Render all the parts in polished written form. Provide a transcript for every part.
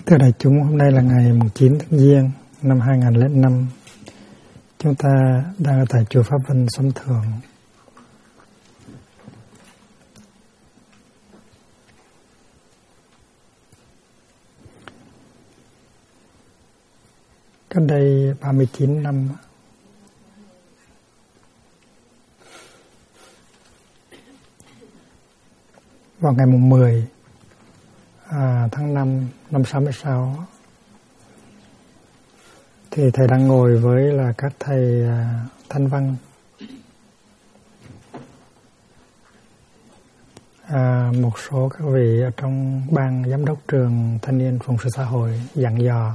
Thưa đại chúng, hôm nay là ngày 9 tháng Giêng năm 2005. Chúng ta đang ở tại chùa Pháp Vân Sấm Thượng. Cách đây 39 năm, vào ngày 10 tháng 5 năm 66, thì thầy đang ngồi với là các thầy Thanh Văn, một số các vị ở trong ban giám đốc trường thanh niên phụng sự xã hội dặn dò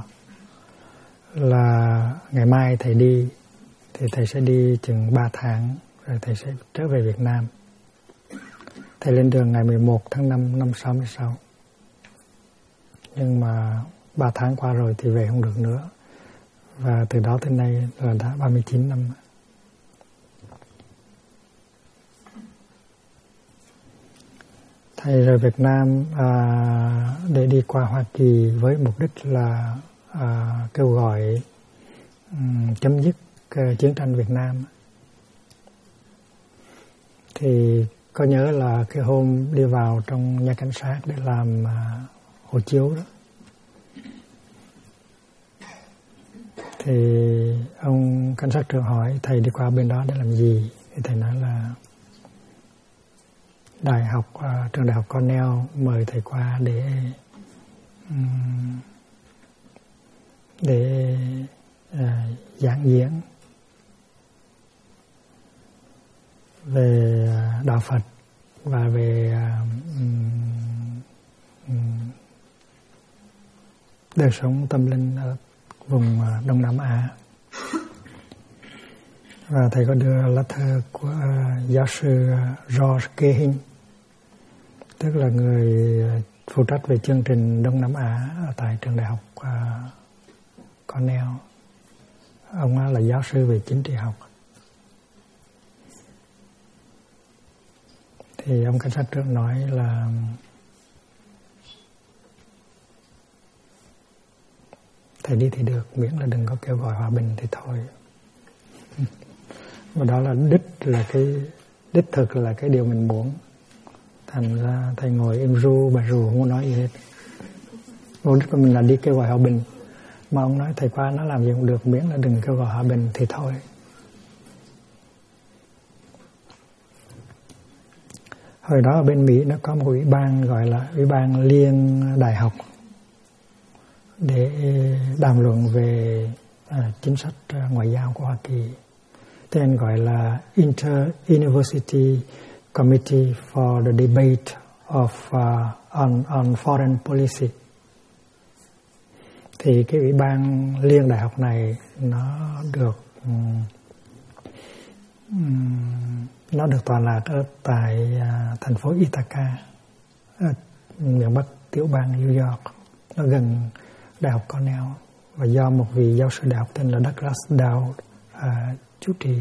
là ngày mai thầy đi thì thầy sẽ đi chừng 3 tháng rồi thầy sẽ trở về Việt Nam. Thầy lên đường ngày 11 tháng 5 năm 66. Nhưng mà 3 tháng qua rồi thì về không được nữa. Và từ đó tới nay là đã 39 năm. Thầy rời Việt Nam để đi qua Hoa Kỳ với mục đích là kêu gọi chấm dứt chiến tranh Việt Nam. Thì có nhớ là cái hôm đi vào trong nhà cảnh sát để làm hộ chiếu đó, thì ông cảnh sát trưởng hỏi thầy đi qua bên đó để làm gì, thì thầy nói là trường đại học Cornell mời thầy qua để giảng diễn về đạo Phật và về đời sống tâm linh ở vùng Đông Nam Á. Và thầy có đưa lá thư của giáo sư George Cahin, tức là người phụ trách về chương trình Đông Nam Á ở tại trường đại học Cornell. Ông là giáo sư về chính trị học. Thì ông cảnh sát trưởng nói là thầy đi thì được, miễn là đừng có kêu gọi hòa bình thì thôi. Và đó là đích thực là cái điều mình muốn. Thành ra thầy ngồi im ru bà rù không có nói gì hết. Mục đích của mình là đi kêu gọi hòa bình. Mà ông nói thầy qua nó làm gì cũng được, miễn là đừng kêu gọi hòa bình thì thôi. Hồi đó ở bên Mỹ nó có một ủy ban gọi là Ủy ban Liên Đại học để đàm luận về chính sách ngoại giao của Hoa Kỳ. Tên gọi là Inter-University Committee for the Debate on Foreign Policy. Thì cái ủy ban liên đại học này nó được tọa lạc ở tại thành phố Ithaca, ở miền Bắc tiểu bang New York, nó gần đại học Cornell, và do một vị giáo sư đại học tên là Douglas Dowd chủ trì.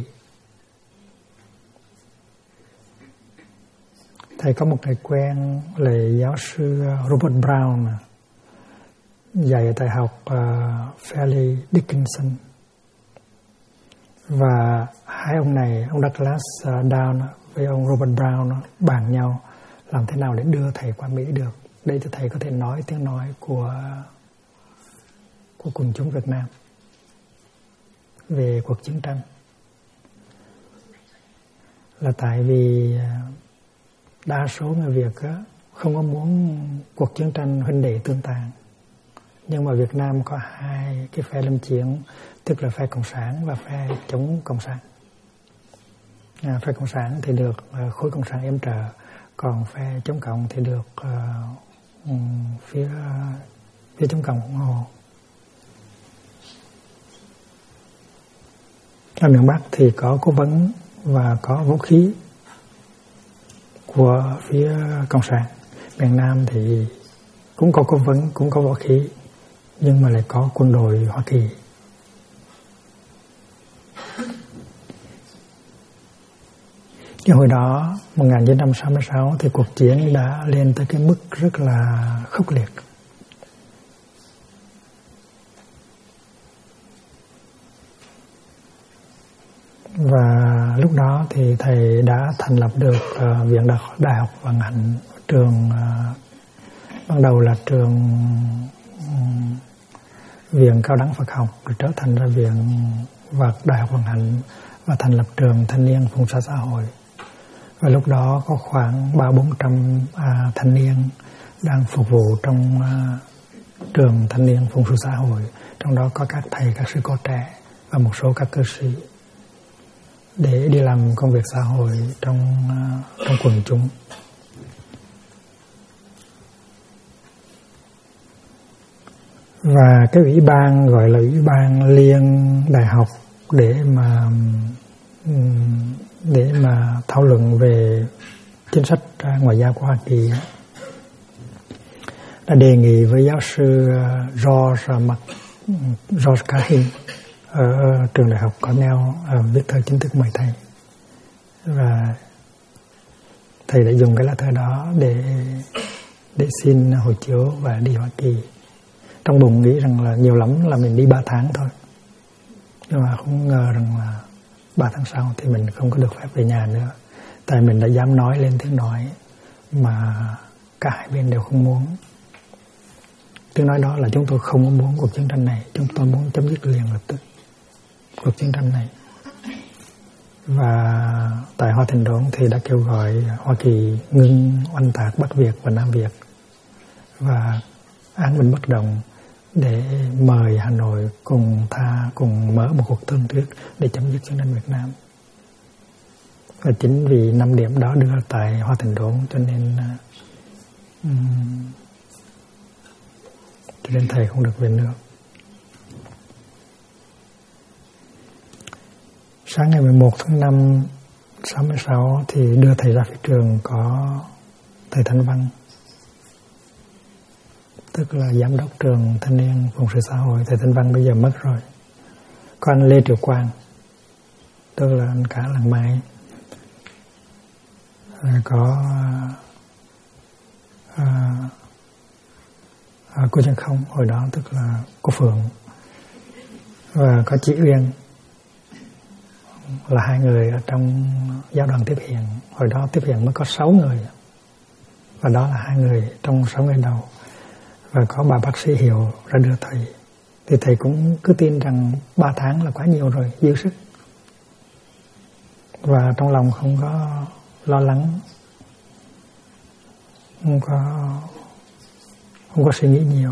Thầy có một thầy quen là giáo sư Robert Brown, dạy ở đại học Fairleigh Dickinson. Và hai ông này, ông Douglas Dowd với ông Robert Brown bàn nhau làm thế nào để đưa thầy qua Mỹ được, để cho thầy có thể nói tiếng nói của quần chúng Việt Nam về cuộc chiến tranh. Là tại vì đa số người Việt không có muốn cuộc chiến tranh huynh đệ tương tàn. Nhưng mà Việt Nam có hai cái phe lâm chiến, tức là phe Cộng sản và phe chống Cộng sản. Phe Cộng sản thì được khối Cộng sản yểm trợ, còn phe chống Cộng thì được phía chống Cộng ủng hộ. Ở miền Bắc thì có cố vấn và có vũ khí của phía Cộng sản. Miền Nam thì cũng có cố vấn, cũng có vũ khí, nhưng mà lại có quân đội Hoa Kỳ. Cái hồi đó 1966 thì cuộc chiến đã lên tới cái mức rất là khốc liệt. Và lúc đó thì thầy đã thành lập được Viện Đại học Vận Hạnh, trường ban đầu là trường Viện Cao đẳng Phật học, rồi trở thành ra Viện Đại học Vận Hạnh và thành lập trường Thanh niên Phụng sự xã hội. Và lúc đó có khoảng 300-400 thanh niên đang phục vụ trong trường Thanh niên Phụng sự xã hội, trong đó có các thầy, các sư cô trẻ và một số các cư sĩ, để đi làm công việc xã hội trong quần chúng. Và cái ủy ban gọi là Ủy ban Liên Đại học để mà thảo luận về chính sách ngoại giao của Hoa Kỳ đã đề nghị với giáo sư George Cahin ở trường đại học Cornell viết thơ chính thức mời thầy. Và thầy đã dùng cái lá thơ đó để xin hộ chiếu và đi Hoa Kỳ. Trong bụng nghĩ rằng là nhiều lắm là mình đi 3 tháng thôi, nhưng mà không ngờ rằng là 3 tháng sau thì mình không có được phép về nhà nữa. Tại mình đã dám nói lên tiếng nói mà cả hai bên đều không muốn. Tiếng nói đó là chúng tôi không muốn cuộc chiến tranh này, chúng tôi muốn chấm dứt liền lập tức cuộc chiến tranh này. Và tại Hoa Thành Đốn thì đã kêu gọi Hoa Kỳ ngưng oanh tạc Bắc Việt và Nam Việt và án binh bất động, để mời Hà Nội cùng mở một cuộc thương thuyết để chấm dứt chiến tranh Việt Nam. Và chính vì 5 điểm đó đưa tại Hoa Thành Đốn cho nên thầy không được về nước. Sáng ngày 11 tháng 5 66 thì đưa thầy ra phía trường có thầy Thanh Văn, tức là giám đốc trường Thanh niên Phụng sự xã hội. Thầy Thanh Văn bây giờ mất rồi. Có anh Lê Triệu Quang, tức là anh cả làng Mai. Có cô Chân Không hồi đó, tức là cô Phượng. Và có chị Uyên, là 2 người ở trong giáo đoàn Tiếp Hiện. Hồi đó Tiếp Hiện mới có 6 người, và đó là 2 người trong 6 ngày đầu. Và có bà bác sĩ Hiểu ra đưa thầy. Thì thầy cũng cứ tin rằng 3 tháng là quá nhiều rồi, dư sức. Và trong lòng không có lo lắng, không có suy nghĩ nhiều.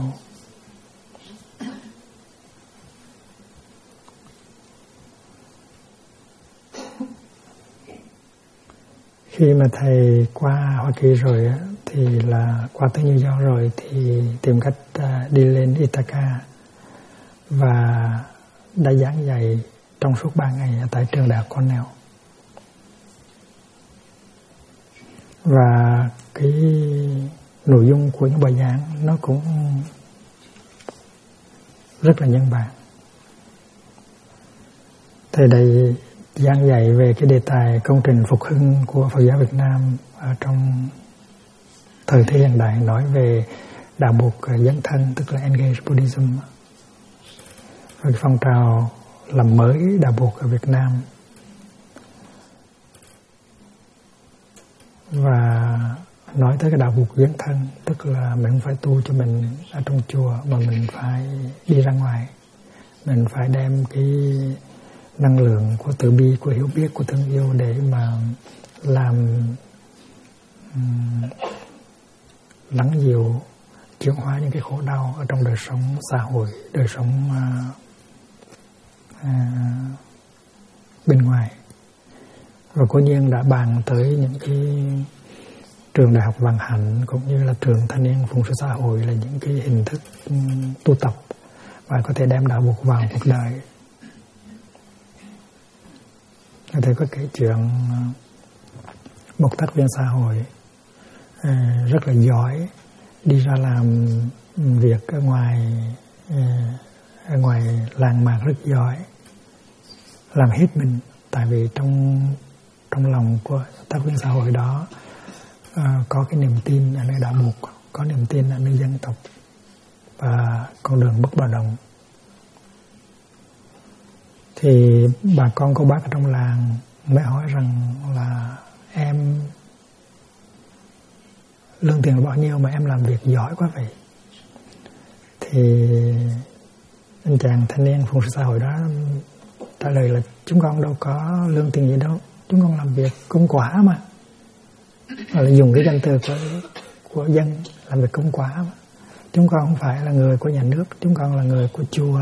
Khi mà thầy qua Hoa Kỳ rồi thì là qua tới New York rồi thì tìm cách đi lên Ithaca và đã giảng dạy trong suốt 3 ngày tại trường đại học Cornell. Và cái nội dung của những bài giảng nó cũng rất là nhân bản. Thầy đây giảng dạy về cái đề tài công trình phục hưng của Phật giáo Việt Nam ở trong thời thế hiện đại, nói về đạo buộc dấn thân, tức là Engage Buddhism, rồi phong trào làm mới đạo buộc ở Việt Nam. Và nói tới cái đạo buộc dấn thân, tức là mình không phải tu cho mình ở trong chùa, mà mình phải đi ra ngoài, mình phải đem cái năng lượng của từ bi, của hiểu biết, của thương yêu để mà làm lắng dịu, chuyển hóa những cái khổ đau ở trong đời sống xã hội, đời sống bên ngoài. Và cố nhiên đã bàn tới những cái trường đại học Vận Hạnh cũng như là trường Thanh niên Phụng sự xã hội là những cái hình thức tu tập và có thể đem đạo buộc vào cuộc đời. Thầy có kể chuyện một tác viên xã hội rất là giỏi, đi ra làm việc ở ngoài làng mạc rất giỏi, làm hết mình. Tại vì trong lòng của tác viên xã hội đó có cái niềm tin ở nơi đạo buộc, có niềm tin ở nơi dân tộc và con đường bất bạo động. thì bà con cô bác ở trong làng mới hỏi rằng là em lương tiền là bao nhiêu mà em làm việc giỏi quá vậy. Thì anh chàng thanh niên phụng sự xã hội đó trả lời là chúng con đâu có lương tiền gì đâu, chúng con làm việc công quả mà. Là dùng cái danh từ của dân, làm việc công quả mà. Chúng con không phải là người của nhà nước, chúng con là người của chùa.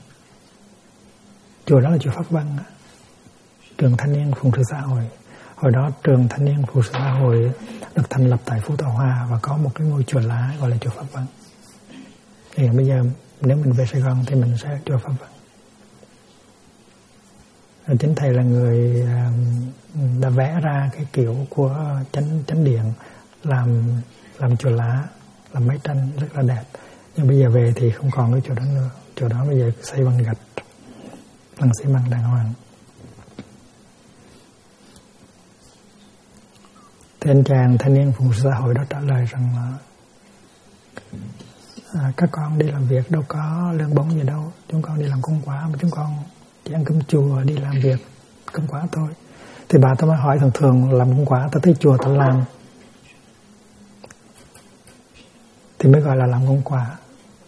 Chùa đó là chùa Pháp Vân, trường thanh niên phụng sự xã hội. Hồi đó trường thanh niên phụng sự xã hội được thành lập tại Phú Thọ Hòa và có một cái ngôi chùa lá gọi là chùa Pháp Vân. Thì bây giờ nếu mình về Sài Gòn thì mình sẽ chùa Pháp Vân. Chính thầy là người đã vẽ ra cái kiểu của chánh điện làm chùa lá, làm mấy tranh rất là đẹp. Nhưng bây giờ về thì không còn cái chùa đó nữa. Chùa đó bây giờ xây bằng gạch, bằng xi măng đàng hoàng. Thì anh chàng thanh niên phụng sự xã hội đó trả lời rằng là các con đi làm việc đâu có lương bổng gì đâu, chúng con đi làm công quả mà chúng con chỉ ăn cơm chùa, đi làm việc công quả thôi. Thì bà tôi mới hỏi thường làm công quả ta tới chùa ta làm thì mới gọi là làm công quả.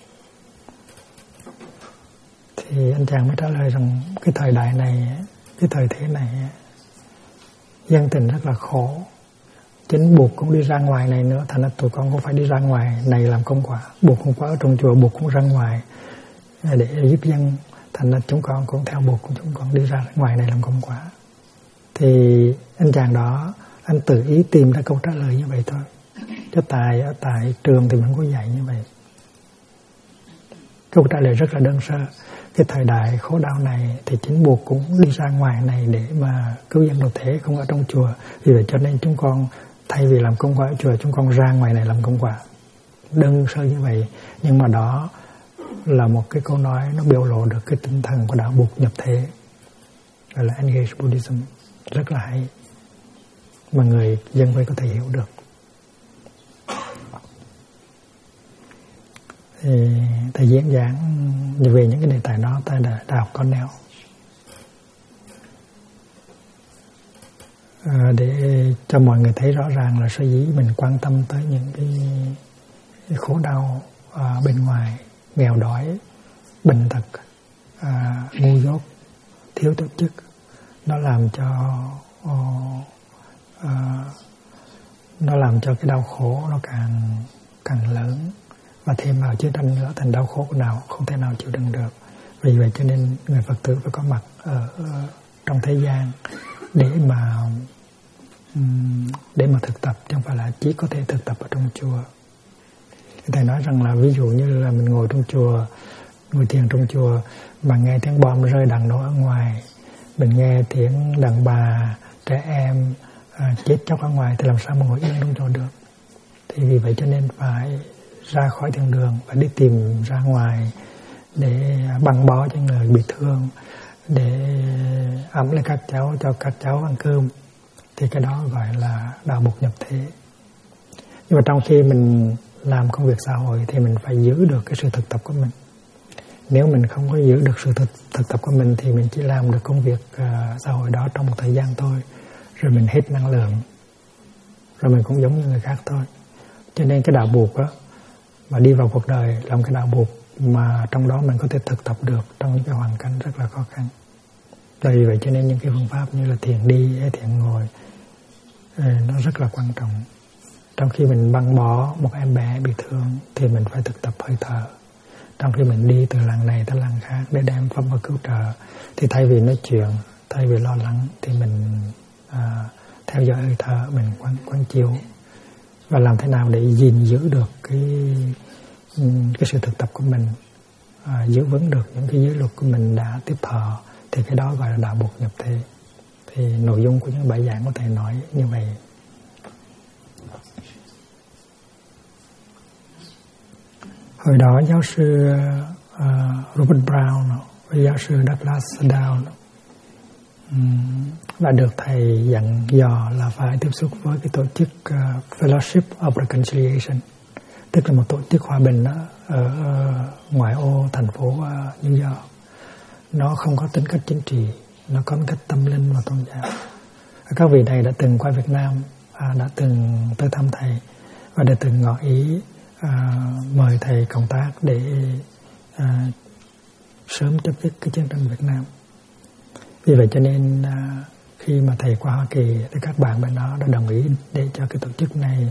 Thì anh chàng mới trả lời rằng cái thời đại này, cái thời thế này dân tình rất là khổ, chính buộc cũng đi ra ngoài này nữa, thành ra tụi con cũng phải đi ra ngoài này làm công quả. Buộc không có ở trong chùa, buộc cũng ra ngoài để giúp dân, thành ra chúng con cũng theo buộc của chúng con đi ra ngoài này làm công quả. Thì anh chàng đó anh tự ý tìm ra câu trả lời như vậy thôi, chứ ở tại trường thì vẫn có dạy như vậy. Câu trả lời rất là đơn sơ. Cái thời đại khổ đau này thì chính buộc cũng đi ra ngoài này để mà cứu dân độ thế, không ở trong chùa. Vì vậy cho nên chúng con thay vì làm công quả ở chùa, chúng con ra ngoài này làm công quả. Đơn sơ như vậy, nhưng mà đó là một cái câu nói nó biểu lộ được cái tinh thần của đạo Bụt nhập thế, gọi là Engage Buddhism, rất là hay mà người dân phải có thể hiểu được. Thì thầy diễn giảng về những cái đề tài đó tại Đại học Cornell để cho mọi người thấy rõ ràng là sở dĩ mình quan tâm tới những cái khổ đau bên ngoài, nghèo đói, bệnh tật, ngu dốt, thiếu tổ chức, nó làm cho cái đau khổ nó càng lớn, và thêm vào chiến tranh nữa thành đau khổ của nào không thể nào chịu đựng được. Vì vậy cho nên người Phật tử phải có mặt ở trong thế gian để mà thực tập, chứ không phải là chỉ có thể thực tập ở trong chùa. Thầy nói rằng là ví dụ như là mình ngồi trong chùa, ngồi thiền trong chùa mà nghe tiếng bom rơi đằng đó ở ngoài, mình nghe tiếng đàn bà, trẻ em chết chóc ở ngoài thì làm sao mà ngồi yên trong chùa được. Thì vì vậy cho nên phải ra khỏi thiền đường và đi tìm ra ngoài để băng bó cho người bị thương, để ấm lên các cháu, cho các cháu ăn cơm. Thì cái đó gọi là đạo Bụt nhập thế. Nhưng mà trong khi mình làm công việc xã hội thì mình phải giữ được cái sự thực tập của mình. Nếu mình không có giữ được sự thực tập của mình thì mình chỉ làm được công việc xã hội đó trong một thời gian thôi, rồi mình hết năng lượng, rồi mình cũng giống như người khác thôi. Cho nên cái đạo Bụt á, mà đi vào cuộc đời làm cái đạo Bụt mà trong đó mình có thể thực tập được trong những cái hoàn cảnh rất là khó khăn. Vì vậy cho nên những cái phương pháp như là thiền đi hay thiền ngồi nó rất là quan trọng. Trong khi mình băng bó một em bé bị thương thì mình phải thực tập hơi thở. Trong khi mình đi từ làng này tới làng khác để đem pháp và cứu trợ, thì thay vì nói chuyện, thay vì lo lắng thì mình theo dõi hơi thở, mình quán chiếu và làm thế nào để gìn giữ được cái sự thực tập của mình, giữ vững được những cái giới luật của mình đã tiếp thọ, thì cái đó gọi là đạo Bụt nhập thế. Thì nội dung của những bài giảng có thể nói như vậy. Hồi đó giáo sư Robert Brown và giáo sư Douglas Down đã được thầy dặn dò là phải tiếp xúc với cái tổ chức Fellowship of Reconciliation, tức là một tổ chức hòa bình ở ngoại ô thành phố New York. nó không có tính cách chính trị, nó có tính cách tâm linh và tôn giáo. Các vị này đã từng qua Việt Nam, đã từng tới thăm thầy và đã từng ngỏ ý mời thầy cộng tác để sớm chấm dứt cái chiến tranh Việt Nam. Vì vậy cho nên khi mà thầy qua Hoa Kỳ thì các bạn bên đó đã đồng ý để cho cái tổ chức này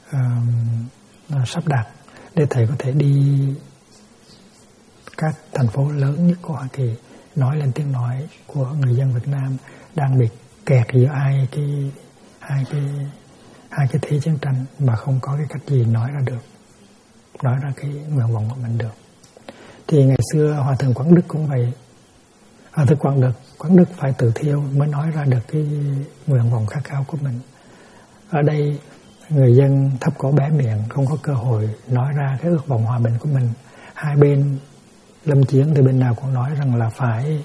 sắp đặt để thầy có thể đi các thành phố lớn nhất của Hoa Kỳ, nói lên tiếng nói của người dân Việt Nam đang bị kẹt giữa hai cái thế chiến tranh mà không có cái cách gì nói ra được, nói ra cái nguyện vọng của mình được. Thì ngày xưa Hòa thượng Quảng Đức cũng vậy. Hòa thượng Quảng Đức phải tự thiêu mới nói ra được cái nguyện vọng khát khao của mình. Ở đây người dân thấp cổ bé miệng, không có cơ hội nói ra cái ước vọng hòa bình của mình. Hai bên lâm chiến thì bên nào cũng nói rằng là phải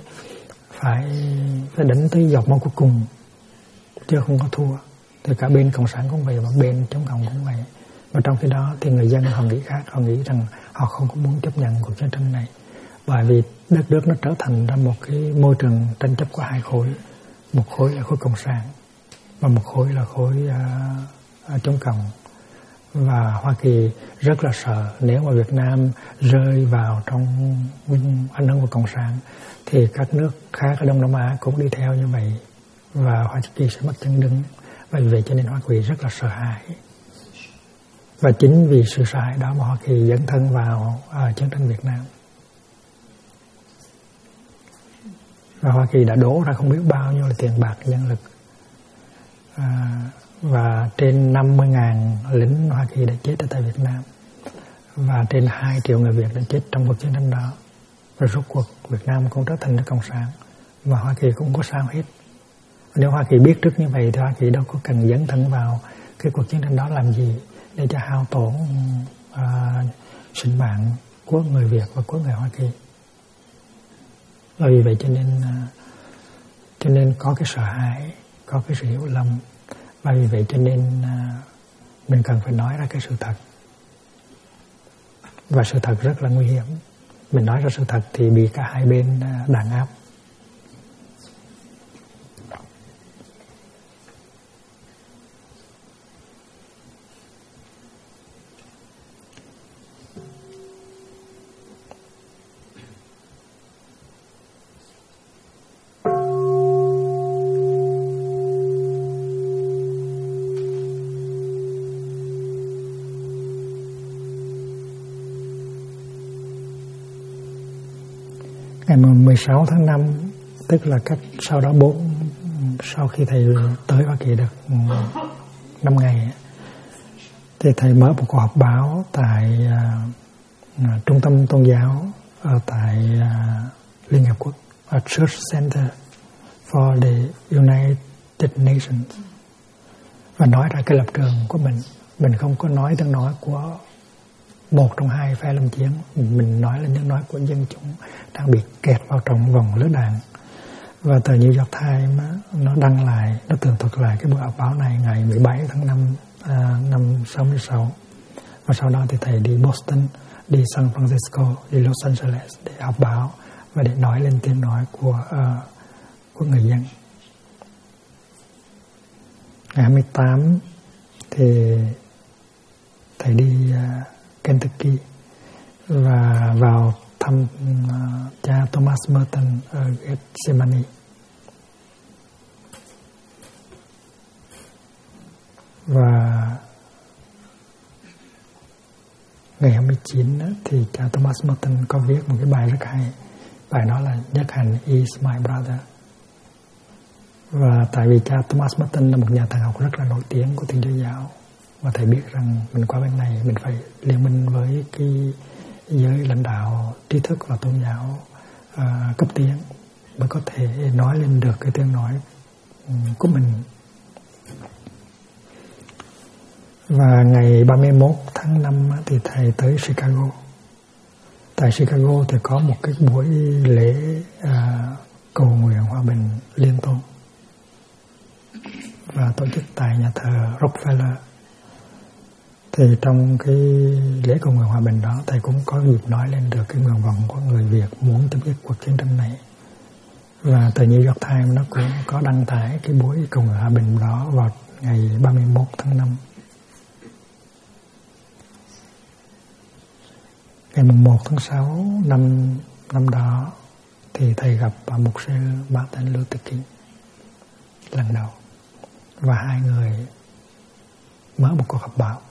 đánh tới giọt máu cuối cùng chứ không có thua. Thì cả bên cộng sản cũng vậy và bên chống cộng cũng vậy. Và trong khi đó thì người dân họ nghĩ khác, họ nghĩ rằng họ không có muốn chấp nhận cuộc chiến tranh này, bởi vì đất nước nó trở thành ra một cái môi trường tranh chấp của hai khối. Một khối là khối cộng sản và một khối là khối chống cộng. Và Hoa Kỳ rất là sợ nếu mà Việt Nam rơi vào trong ảnh hưởng của cộng sản thì các nước khác ở Đông Nam Á cũng đi theo như vậy và Hoa Kỳ sẽ mất chân đứng. Và vì vậy cho nên Hoa Kỳ rất là sợ hãi. Và chính vì sự sợ hãi đó mà Hoa Kỳ dấn thân vào chiến tranh Việt Nam. Và Hoa Kỳ đã đổ ra không biết bao nhiêu là tiền bạc, nhân lực. Và trên 50.000 lính Hoa Kỳ đã chết ở tại Việt Nam. Và trên 2 triệu người Việt đã chết trong cuộc chiến tranh đó. Và rốt cuộc Việt Nam cũng trở thành nước cộng sản. Và Hoa Kỳ cũng có sao hết. Nếu Hoa Kỳ biết trước như vậy thì Hoa Kỳ đâu có cần dấn thân vào cái cuộc chiến tranh đó làm gì để cho hao tổn sinh mạng của người Việt và của người Hoa Kỳ. Và vì vậy cho nên có cái sợ hãi, có cái sự hiểu lầm. Và vì vậy cho nên mình cần phải nói ra cái sự thật. Và sự thật rất là nguy hiểm. Mình nói ra sự thật thì bị cả hai bên đàn áp. Ngày 16 tháng 5, tức là sau đó sau khi thầy tới Hoa Kỳ được 5 ngày, thì thầy mở một cuộc họp báo tại trung tâm tôn giáo ở tại Liên Hợp Quốc, Church Center for the United Nations, và nói ra cái lập trường của mình. Mình không có nói tiếng nói của một trong hai phe lâm chiến, mình nói là tiếng nói của dân chúng đang bị kẹt vào trong vòng lửa đạn. Và tờ New York Times nó đăng lại, nó tường thuật lại cái buổi họp báo này ngày 17 tháng 5 năm 66. Và sau đó thì thầy đi Boston, đi San Francisco, đi Los Angeles để họp báo và để nói lên tiếng nói của người dân. Ngày 28 thì thầy đi Kentucky và vào thăm cha Thomas Merton ở Gethsemane. Và ngày 29 thì cha Thomas Merton có viết một cái bài rất hay. Bài đó là Nhất Hạnh is my brother. Và tại vì cha Thomas Merton là một nhà thần học rất là nổi tiếng của Thiên Chúa Giáo, và thầy biết rằng mình qua bên này mình phải liên minh với cái giới lãnh đạo trí thức và tôn giáo cấp tiến mới có thể nói lên được cái tiếng nói của mình. Và ngày 31 tháng 5 thì thầy tới Chicago. Tại Chicago thì có một cái buổi lễ cầu nguyện hòa bình liên tôn và tổ chức tại nhà thờ Rockefeller. Thì trong cái lễ cầu nguyện hòa bình đó, thầy cũng có dịp nói lên được cái nguyện vọng của người Việt muốn chấm dứt cuộc chiến tranh này Và tờ New York Times nó cũng có đăng tải cái buổi cầu nguyện hòa bình đó vào ngày 31 tháng 5. Ngày 1 tháng 6 năm đó thì thầy gặp mục sư Martin Luther King lần đầu, và hai người mở một cuộc họp báo.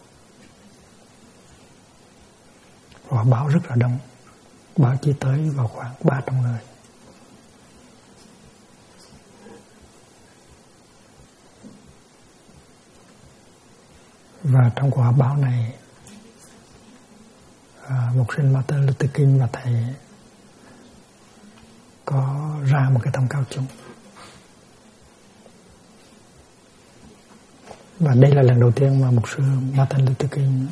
Cuộc họp báo rất là đông, báo chí tới vào khoảng 300 người. Và trong cuộc họp báo này, mục sư Martin Luther King và thầy có ra một cái thông cáo chung. Và đây là lần đầu tiên mà mục sư Martin Luther King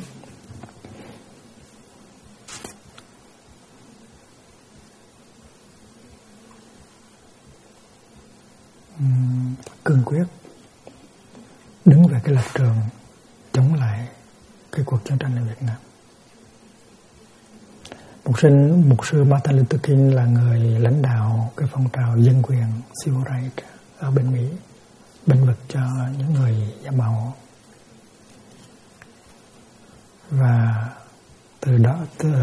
cương quyết đứng về cái lập trường chống lại cái cuộc chiến tranh ở Việt Nam. Mục sư Martin Luther King là người lãnh đạo cái phong trào dân quyền civil rights ở bên Mỹ, bênh vực cho những người da màu. Và từ đó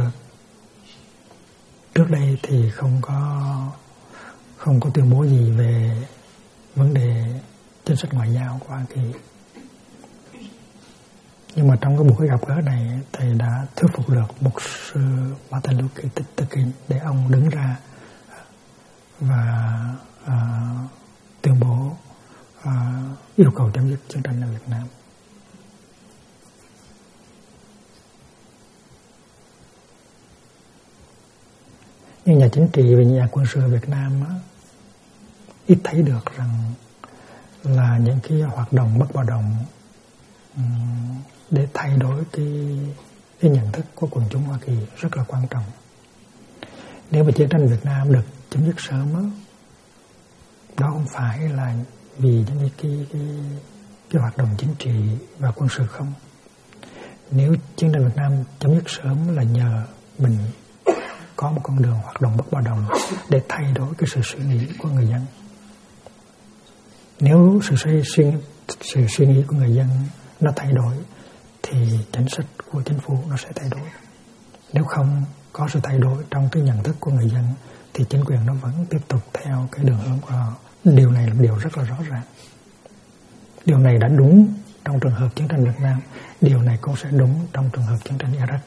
trước đây thì không có tuyên bố gì về vấn đề chính sách ngoại giao của Hoa Kỳ. Nhưng mà trong cái buổi gặp gỡ này, thầy đã thuyết phục được mục sư Martin Luther King để ông đứng ra và tuyên bố yêu cầu chấm dứt chiến tranh ở Việt Nam. Nhưng nhà chính trị và nhà quân sự Việt Nam ít thấy được rằng là những cái hoạt động bất bạo động để thay đổi cái nhận thức của quần chúng Hoa Kỳ rất là quan trọng. Nếu mà chiến tranh Việt Nam được chấm dứt sớm đó không phải là vì những cái hoạt động chính trị và quân sự không. Nếu chiến tranh Việt Nam chấm dứt sớm là nhờ mình có một con đường hoạt động bất bạo động để thay đổi cái sự suy nghĩ của người dân. Nếu sự suy nghĩ của người dân nó thay đổi thì chính sách của chính phủ nó sẽ thay đổi. Nếu không có sự thay đổi trong cái nhận thức của người dân thì chính quyền nó vẫn tiếp tục theo cái đường hướng của họ. Điều này là điều rất là rõ ràng. Điều này đã đúng trong trường hợp chiến tranh Việt Nam, điều này cũng sẽ đúng trong trường hợp chiến tranh Iraq.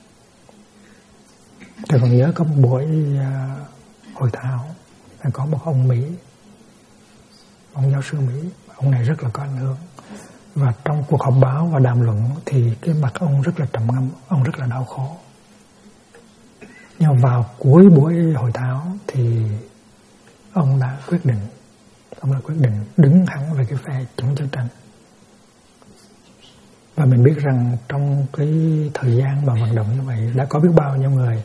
Tôi còn nhớ có một buổi hội thảo, có một ông Mỹ, ông giáo sư Mỹ, ông này rất là có ảnh hưởng. Và trong cuộc họp báo và đàm luận thì cái mặt ông rất là trầm ngâm, ông rất là đau khổ. Nhưng vào cuối buổi hội thảo thì ông đã quyết định đứng hẳn về cái phe chống chiến tranh. Và mình biết rằng trong cái thời gian mà vận động như vậy đã có biết bao nhiêu người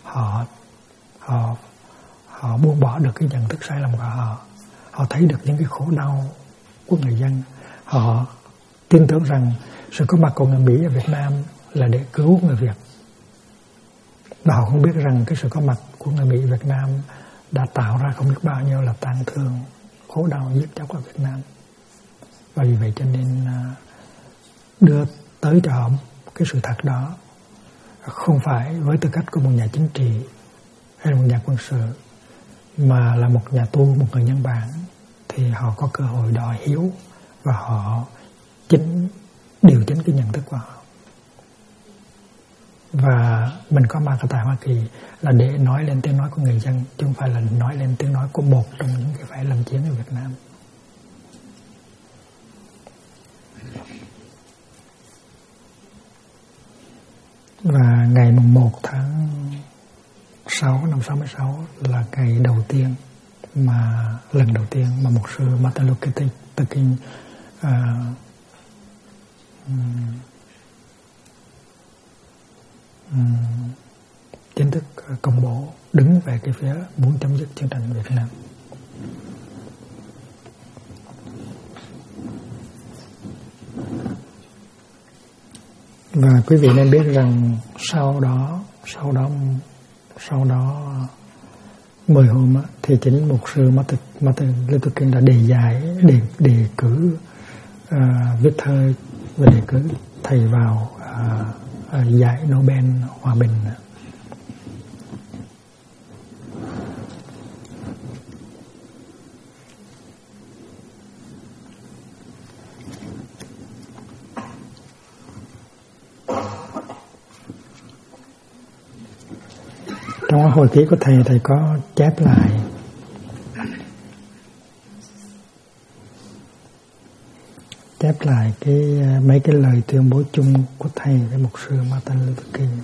họ buông bỏ được cái nhận thức sai lầm của họ. Họ thấy được những cái khổ đau của người dân. Họ tin tưởng rằng sự có mặt của người Mỹ ở Việt Nam là để cứu người Việt. Và họ không biết rằng cái sự có mặt của người Mỹ Việt Nam đã tạo ra không biết bao nhiêu là tang thương, khổ đau, giết chóc ở Việt Nam. Và vì vậy cho nên đưa tới cho họ cái sự thật đó không phải với tư cách của một nhà chính trị hay là một nhà quân sự, mà là một nhà tu, một người nhân bản, thì họ có cơ hội đòi hiếu và họ điều chỉnh cái nhận thức của họ. Và mình có mặt ở tại Hoa Kỳ là để nói lên tiếng nói của người dân, chứ không phải là nói lên tiếng nói của một trong những cái phe lâm chiến ở Việt Nam. Và ngày 1 tháng 6 năm 66 là ngày đầu tiên lần đầu tiên mà mục sư Martin Luther King chính thức công bố đứng về cái phía muốn chấm dứt chiến tranh Việt Nam. Và quý vị nên biết rằng sau đó 10 hôm thì chính mục sư Martin Luther King đã đề cử viết thơ và đề cử thầy vào giải Nobel hòa bình. Trong hồi ký của thầy có chép lại mấy cái lời tuyên bố chung của thầy với mục sư Martin Luther King.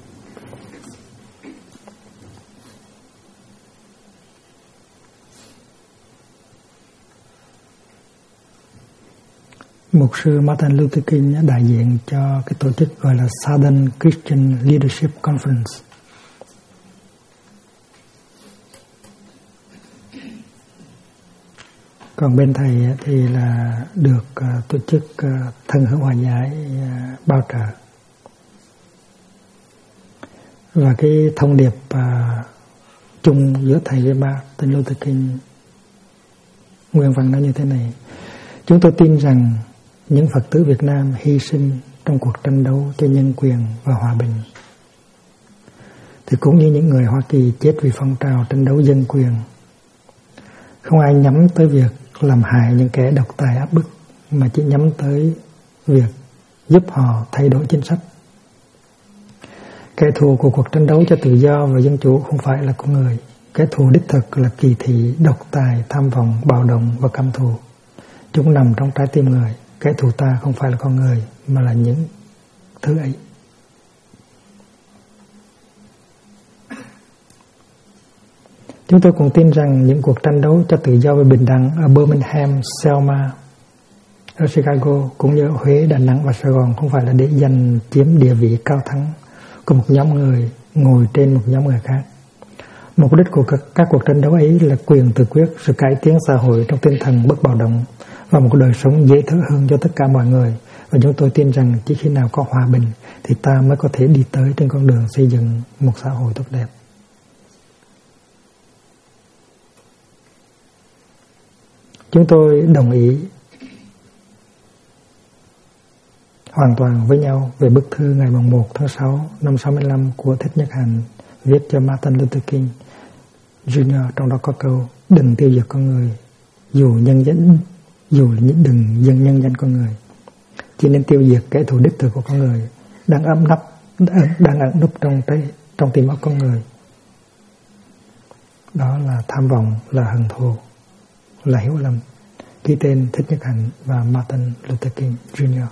Mục sư Martin Luther King đại diện cho cái tổ chức gọi là Southern Christian Leadership Conference. Còn bên thầy thì là được tổ chức Thân hữu hòa giải bao trợ. Và cái thông điệp chung giữa thầy với Martin Luther King, nguyên văn nó như thế này: chúng tôi tin rằng những Phật tử Việt Nam hy sinh trong cuộc tranh đấu cho nhân quyền và hòa bình, thì cũng như những người Hoa Kỳ chết vì phong trào tranh đấu dân quyền, không ai nhắm tới việc làm hại những kẻ độc tài áp bức, mà chỉ nhắm tới việc giúp họ thay đổi chính sách. Kẻ thù của cuộc tranh đấu cho tự do và dân chủ không phải là con người. Kẻ thù đích thực là kỳ thị, độc tài, tham vọng, bạo động và căm thù. Chúng nằm trong trái tim người. Kẻ thù ta không phải là con người, mà là những thứ ấy. Chúng tôi cũng tin rằng những cuộc tranh đấu cho tự do và bình đẳng ở Birmingham, Selma, ở Chicago, cũng như ở Huế, Đà Nẵng và Sài Gòn không phải là để giành chiếm địa vị cao thắng của một nhóm người ngồi trên một nhóm người khác. Mục đích của các cuộc tranh đấu ấy là quyền tự quyết, sự cải tiến xã hội trong tinh thần bất bạo động và một đời sống dễ thở hơn cho tất cả mọi người. Và chúng tôi tin rằng chỉ khi nào có hòa bình thì ta mới có thể đi tới trên con đường xây dựng một xã hội tốt đẹp. Chúng tôi đồng ý hoàn toàn với nhau về bức thư ngày 1 tháng 6 năm 65 của Thích Nhất Hạnh viết cho Martin Luther King Jr. Trong đó có câu: đừng tiêu diệt con người, đừng nhân danh con người, chỉ nên tiêu diệt kẻ thù đích thực của con người đang ẩn núp trong tim óc con người. Đó là tham vọng, là hận thù, là hiểu lầm. Ký tên Thích Nhất Hạnh và Martin Luther King Jr.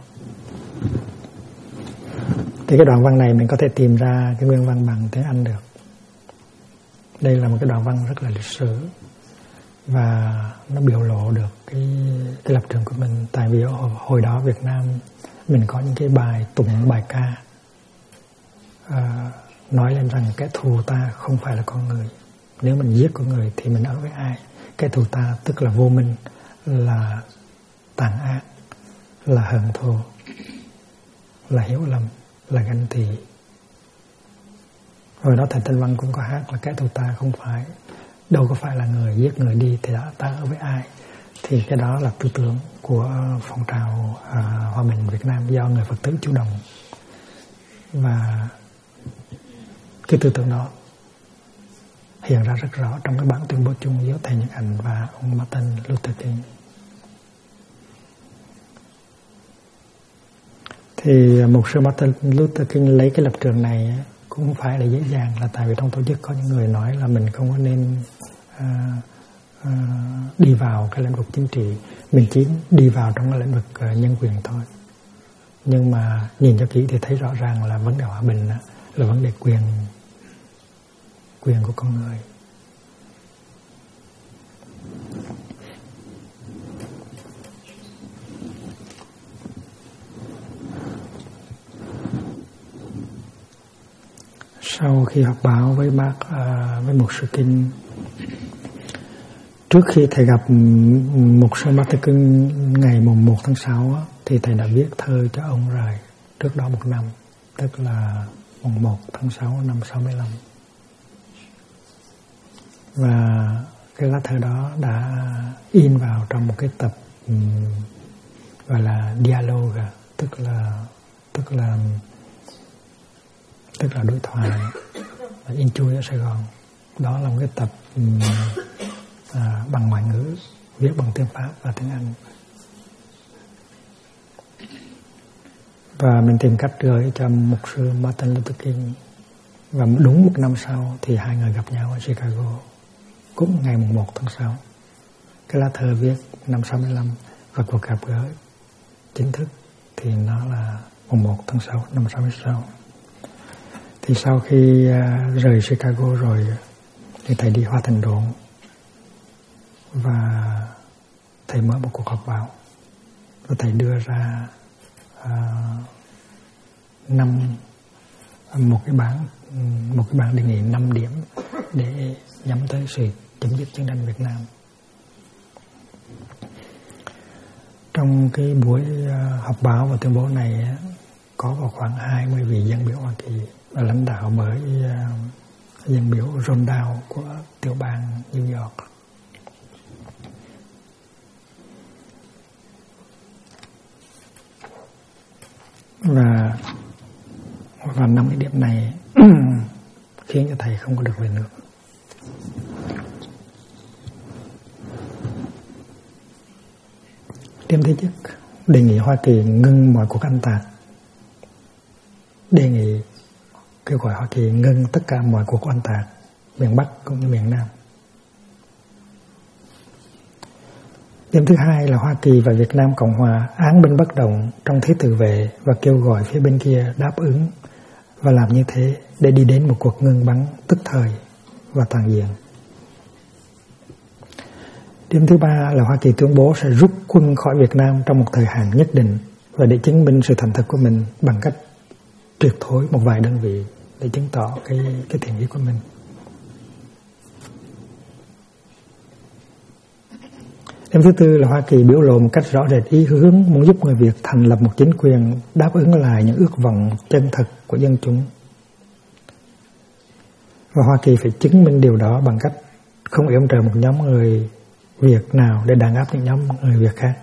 Thì cái đoạn văn này mình có thể tìm ra cái nguyên văn bằng tiếng Anh được. Đây là một cái đoạn văn rất là lịch sử và nó biểu lộ được cái lập trường của mình. Tại vì hồi đó Việt Nam mình có những cái bài tụng, bài ca nói lên rằng kẻ thù ta không phải là con người. Nếu mình giết con người thì mình ở với ai? Kẻ thù ta tức là vô minh, là tàn ác, là hận thù, là hiểu lầm, là ganh tị. Rồi đó thầy Thanh Văn cũng có hát là kẻ thù ta không phải, đâu có phải là người, giết người đi thì ta ở với ai. Thì cái đó là tư tưởng của phong trào hòa bình Việt Nam do người Phật tử chủ động. Và cái tư tưởng đó hiện ra rất rõ trong cái bản tuyên bố chung giữa thầy Nhất Hạnh và ông Martin Luther King. Thì mục sư Martin Luther King lấy cái lập trường này cũng không phải là dễ dàng, là tại vì trong tổ chức có những người nói là mình không có nên đi vào cái lĩnh vực chính trị, mình chỉ đi vào trong cái lĩnh vực nhân quyền thôi. Nhưng mà nhìn cho kỹ thì thấy rõ ràng là vấn đề hòa bình là vấn đề quyền của con người. Sau khi họp báo với với mục sư King, trước khi thầy gặp mục sư Martin King ngày 1 tháng 6 thì thầy đã viết thơ cho ông rồi trước đó 1 năm, tức là 1 tháng 6 năm 65. Và cái lá thơ đó đã in vào trong một cái tập gọi là dialogue, tức là đối thoại, in chui ở Sài Gòn. Đó là một cái tập bằng ngoại ngữ, viết bằng tiếng Pháp và tiếng Anh. Và mình tìm cách gửi cho mục sư Martin Luther King. Và đúng một năm sau thì hai người gặp nhau ở Chicago, cũng ngày 1 tháng 6. Cái lá thơ viết năm 65 và cuộc gặp gỡ chính thức thì nó là 1 tháng 6 năm 66. Thì sau khi rời Chicago rồi thì thầy đi Hoa Thành Độn và thầy mở một cuộc họp báo và thầy đưa ra một cái bảng đề nghị 5 điểm để nhắm tới sự chấm dứt chiến tranh Việt Nam. Trong cái buổi họp báo và tuyên bố này có vào khoảng 20 vị dân biểu Hoa Kỳ và lãnh đạo bởi dân biểu Ron Dow của tiểu bang New York. Và 5 cái điểm này khiến cho thầy không có được về nước. Điểm thứ nhất, đề nghị Hoa Kỳ ngưng mọi cuộc oanh tạc. Đề nghị kêu gọi Hoa Kỳ ngưng tất cả mọi cuộc oanh tạc miền Bắc cũng như miền Nam. Điểm thứ hai là Hoa Kỳ và Việt Nam Cộng Hòa án binh bất động trong thế tự vệ và kêu gọi phía bên kia đáp ứng và làm như thế để đi đến một cuộc ngưng bắn tức thời và toàn diện. Điểm thứ ba là Hoa Kỳ tuyên bố sẽ rút quân khỏi Việt Nam trong một thời hạn nhất định và để chứng minh sự thành thật của mình bằng cách triệt thối một vài đơn vị để chứng tỏ cái thiện ý của mình. Điểm thứ tư là Hoa Kỳ biểu lộ một cách rõ rệt ý hướng muốn giúp người Việt thành lập một chính quyền đáp ứng lại những ước vọng chân thật của dân chúng. Và Hoa Kỳ phải chứng minh điều đó bằng cách không yểm trợ một nhóm người Việt nào để đàn áp những nhóm người Việt khác.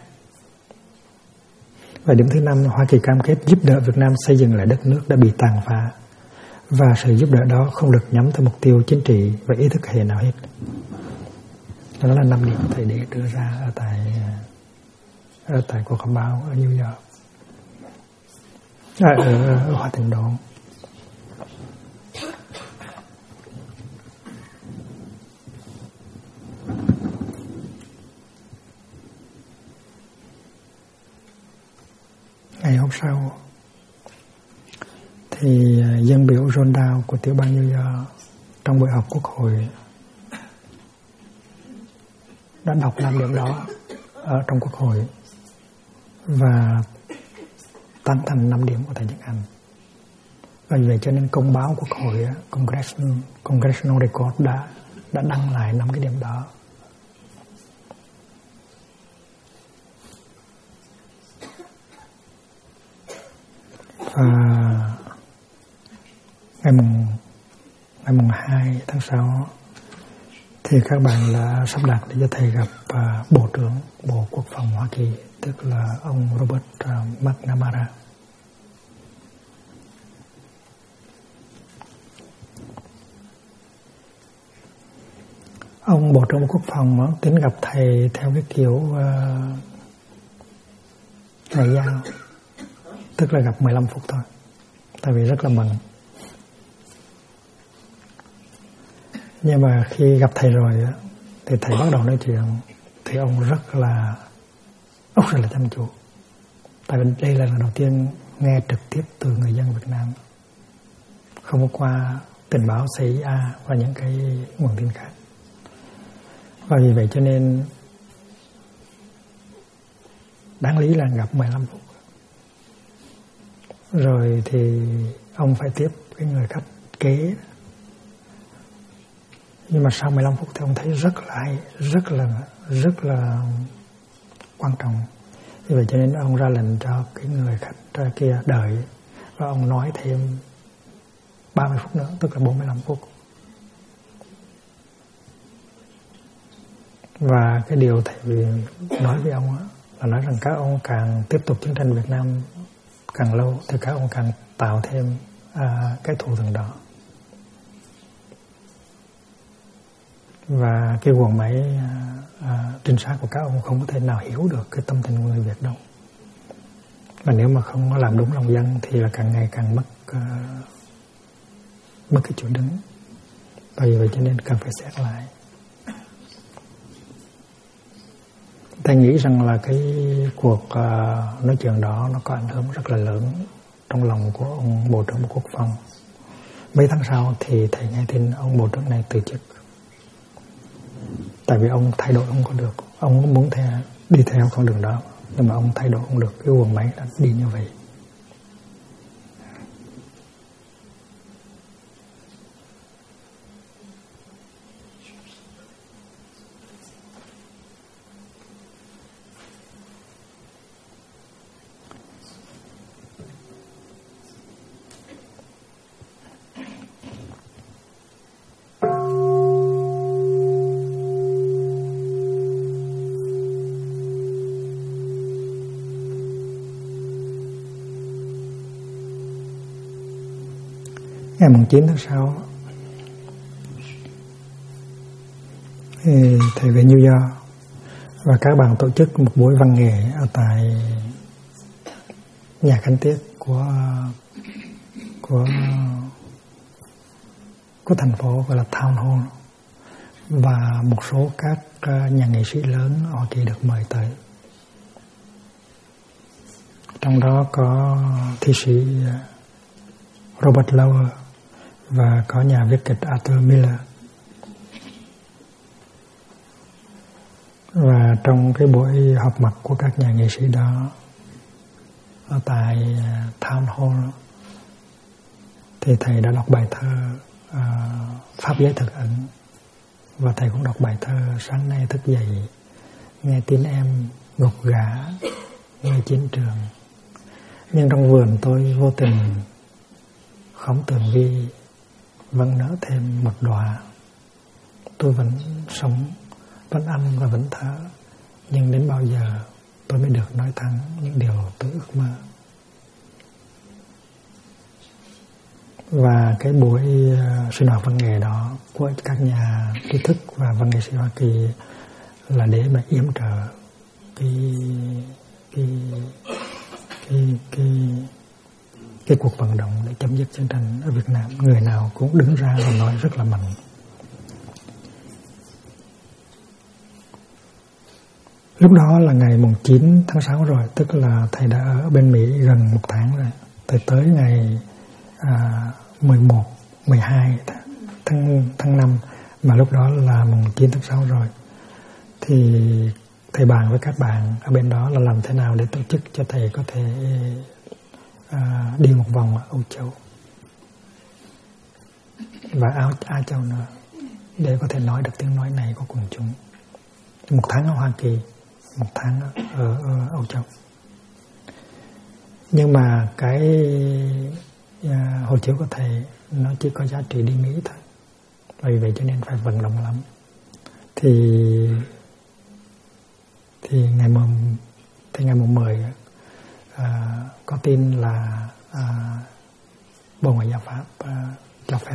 Và điểm thứ năm, Hoa Kỳ cam kết giúp đỡ Việt Nam xây dựng lại đất nước đã bị tàn phá và sự giúp đỡ đó không được nhắm tới mục tiêu chính trị và ý thức hệ nào hết. Đó là 5 điểm thầy để đưa ra ở tại cuộc họp báo ở New York, ở Hoa Thành Độn. Ngày hôm sau thì dân biểu Ron Dow của tiểu bang New York trong buổi họp Quốc hội đã đọc 5 điểm đó ở trong Quốc hội và tán thành 5 điểm của thầy Nhật Anh. Và vì vậy cho nên công báo Quốc hội, Congressional Record đã đăng lại 5 cái điểm đó. Và ngày mùng 2 tháng 6 thì các bạn đã sắp đặt để cho thầy gặp Bộ trưởng Bộ Quốc phòng Hoa Kỳ, tức là ông Robert McNamara. Ông Bộ trưởng Bộ Quốc phòng tính gặp thầy theo cái kiểu ngoại giao, tức là gặp 15 phút thôi, tại vì rất là bận. Nhưng mà khi gặp thầy rồi thì thầy bắt đầu nói chuyện thì ông rất là chăm chú. Tại vì đây là lần đầu tiên nghe trực tiếp từ người dân Việt Nam, không có qua tình báo CIA và những cái nguồn tin khác. Và vì vậy cho nên đáng lý là gặp 15 phút. Rồi thì ông phải tiếp cái người khách kế. Nhưng mà sau 15 phút thì ông thấy rất là hay, rất là quan trọng. Vì vậy cho nên ông ra lệnh cho cái người khách kia đợi và ông nói thêm 30 phút nữa, tức là 45 phút. Và cái điều thầy nói với ông là nói rằng các ông càng tiếp tục chiến tranh Việt Nam càng lâu thì các ông càng tạo thêm cái thù hằn đó. Và cái guồng máy trinh sát của các ông không có thể nào hiểu được cái tâm tình của người Việt đâu. Và nếu mà không làm đúng lòng dân thì là càng ngày càng mất cái chỗ đứng. Vì vậy cho nên cần phải xét lại. Ta nghĩ rằng là cái cuộc nói chuyện đó nó có ảnh hưởng rất là lớn trong lòng của ông Bộ trưởng Bộ Quốc phòng. Mấy tháng sau thì thầy nghe tin ông Bộ trưởng này từ chức. Tại vì ông thay đổi không có được. Ông muốn đi theo con đường đó, nhưng mà ông thay đổi không được. Cái guồng máy đã đi như vậy. Ngày 9 tháng 6 thì thầy về New York và các bạn tổ chức một buổi văn nghệ ở tại nhà khánh tiết của thành phố, gọi là Town Hall, và một số các nhà nghệ sĩ lớn Hoa Kỳ được mời tới. Trong đó có thi sĩ Robert Lower và có nhà viết kịch Arthur Miller. Và trong cái buổi họp mặt của các nhà nghệ sĩ đó ở tại Town Hall thì thầy đã đọc bài thơ Pháp Giới Thực Ẩn, và thầy cũng đọc bài thơ Sáng nay thức dậy nghe tin em gục gã nơi chiến trường, nhưng trong vườn tôi vô tình khóm tường vi vẫn nở thêm một đóa. Tôi vẫn sống, vẫn ăn và vẫn thở, nhưng đến bao giờ tôi mới được nói thẳng những điều tôi ước mơ. Và cái buổi sinh hoạt văn nghệ đó của các nhà trí thức và văn nghệ sĩ Hoa Kỳ là để mà yểm trợ cái cuộc vận động để chấm dứt chiến tranh ở Việt Nam. Người nào cũng đứng ra và nói rất là mạnh. Lúc đó là ngày 9 tháng 6 rồi, tức là thầy đã ở bên Mỹ gần 1 tháng rồi. Thầy tới ngày 11, 12 tháng 5, mà lúc đó là 9 tháng 6 rồi. Thì thầy bàn với các bạn ở bên đó là làm thế nào để tổ chức cho thầy có thể đi một vòng ở Âu Châu và Á Châu nữa, để có thể nói được tiếng nói này của quần chúng. 1 tháng ở Hoa Kỳ, 1 tháng ở Âu Châu. Nhưng mà cái hộ chiếu của thầy nó chỉ có giá trị đi Mỹ thôi, vì vậy cho nên phải vận động lắm. Thì ngày 10 có tin là Bộ Ngoại giao Pháp cho phép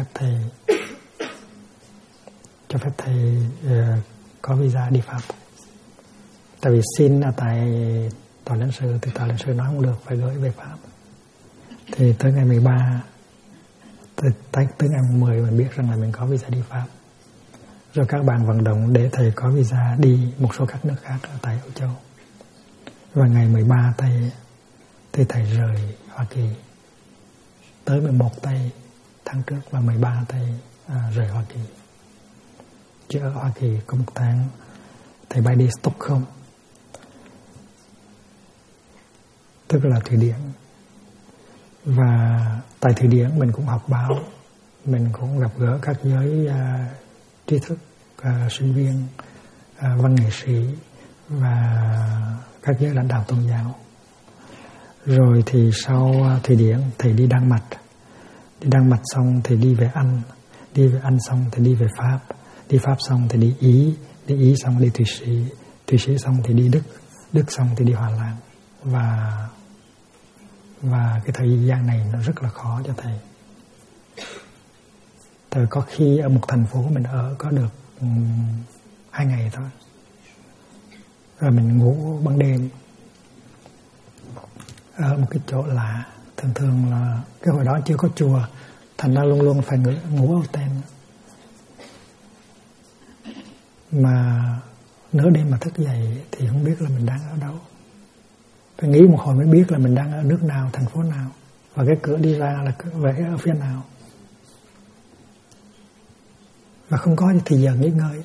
thầy có visa đi Pháp. Tại vì xin ở tại tòa lãnh sự thì tòa lãnh sự nói không được, phải gửi về Pháp. Thì tới ngày 13, tới ngày 10 mình biết rằng là mình có visa đi Pháp. Rồi các bạn vận động để thầy có visa đi một số các nước khác ở tại Âu Châu. Và ngày 13 thì thầy rời Hoa Kỳ. Tới 11 tháng trước và 13 rời Hoa Kỳ. Chứ ở Hoa Kỳ có 1 tháng thầy bay đi Stockholm, tức là Thụy Điển. Và tại Thụy Điển mình cũng học báo, mình cũng gặp gỡ các giới trí thức, sinh viên, văn nghệ sĩ và các giới lãnh đạo tôn giáo. Rồi thì sau Thụy Điển thầy đi Đan Mạch. Đi Đan Mạch xong thì đi về Anh. Đi về Anh xong thì đi về Pháp. Đi Pháp xong thì đi Ý, đi Ý xong đi Thụy Sĩ xong thì đi Đức xong thì đi Hòa Lan. Và cái thời gian này nó rất là khó cho thầy. Thầy có khi ở một thành phố mình ở có được 2 ngày thôi, rồi mình ngủ ban đêm ở một cái chỗ lạ. Thường là cái hồi đó chưa có chùa, thành ra luôn luôn phải ngủ ở hotel. Mà nửa đêm mà thức dậy thì không biết là mình đang ở đâu. Phải nghĩ một hồi mới biết là mình đang ở nước nào, thành phố nào, và cái cửa đi ra là về ở phía nào. Và không có thời giờ nghỉ ngơi.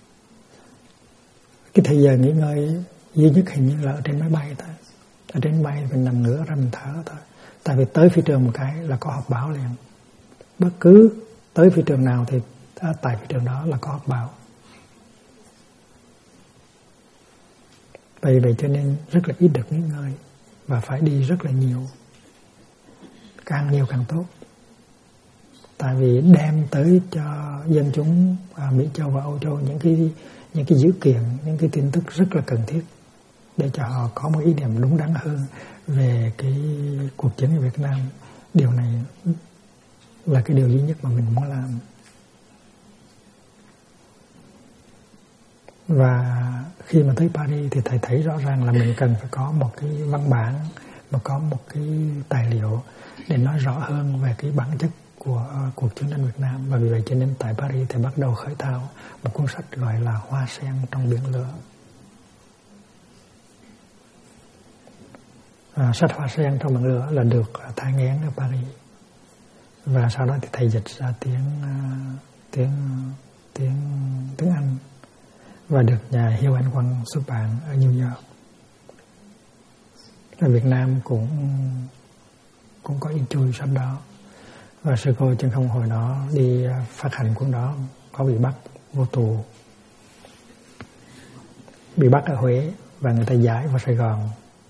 Cái thời giờ nghỉ ngơi duy nhất hình như là ở trên máy bay thôi. Ở trên máy bay mình nằm ngửa ra mình thở thôi. Tại vì tới phi trường một cái là có họp báo liền. Bất cứ tới phi trường nào thì tại phi trường đó là có họp báo. Vậy cho nên rất là ít được nghỉ ngơi và phải đi rất là nhiều. Càng nhiều càng tốt. Tại vì đem tới cho dân chúng Mỹ Châu và Âu Châu những cái dữ kiện, những cái tin tức rất là cần thiết để cho họ có một ý niệm đúng đắn hơn về cái cuộc chiến ở Việt Nam. Điều này là cái điều duy nhất mà mình muốn làm. Và khi mà tới Paris thì thầy thấy rõ ràng là mình cần phải có một cái văn bản, mà có một cái tài liệu để nói rõ hơn về cái bản chất của cuộc chiến tranh Việt Nam. Và vì vậy cho nên tại Paris thầy bắt đầu khởi thảo một cuốn sách gọi là Hoa sen trong biển lửa. Sách Hoa sen trong biển lửa là được thai nghén ở Paris, và sau đó thì thầy dịch ra tiếng Anh và được nhà Hiếu Anh Quang xuất bản ở New York. Ở Việt Nam cũng có in chui sách đó. Và sư cô Chân Không hồi đó đi phát hành cuốn đó có bị bắt vô tù, bị bắt ở Huế và người ta giải vào Sài Gòn.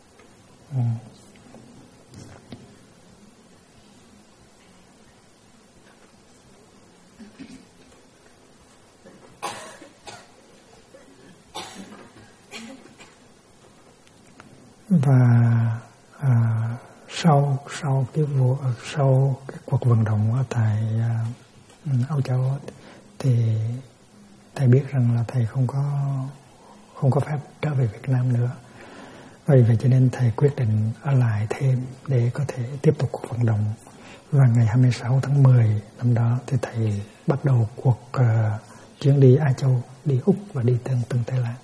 Và sau cái cuộc vận động ở tại Âu Châu thì thầy biết rằng là thầy không có phép trở về Việt Nam nữa. Vì vậy cho nên thầy quyết định ở lại thêm để có thể tiếp tục cuộc vận động. Và ngày 26 tháng 10 năm đó thì thầy bắt đầu cuộc chuyến đi Á Châu, đi Úc và đi từng Thái Lan.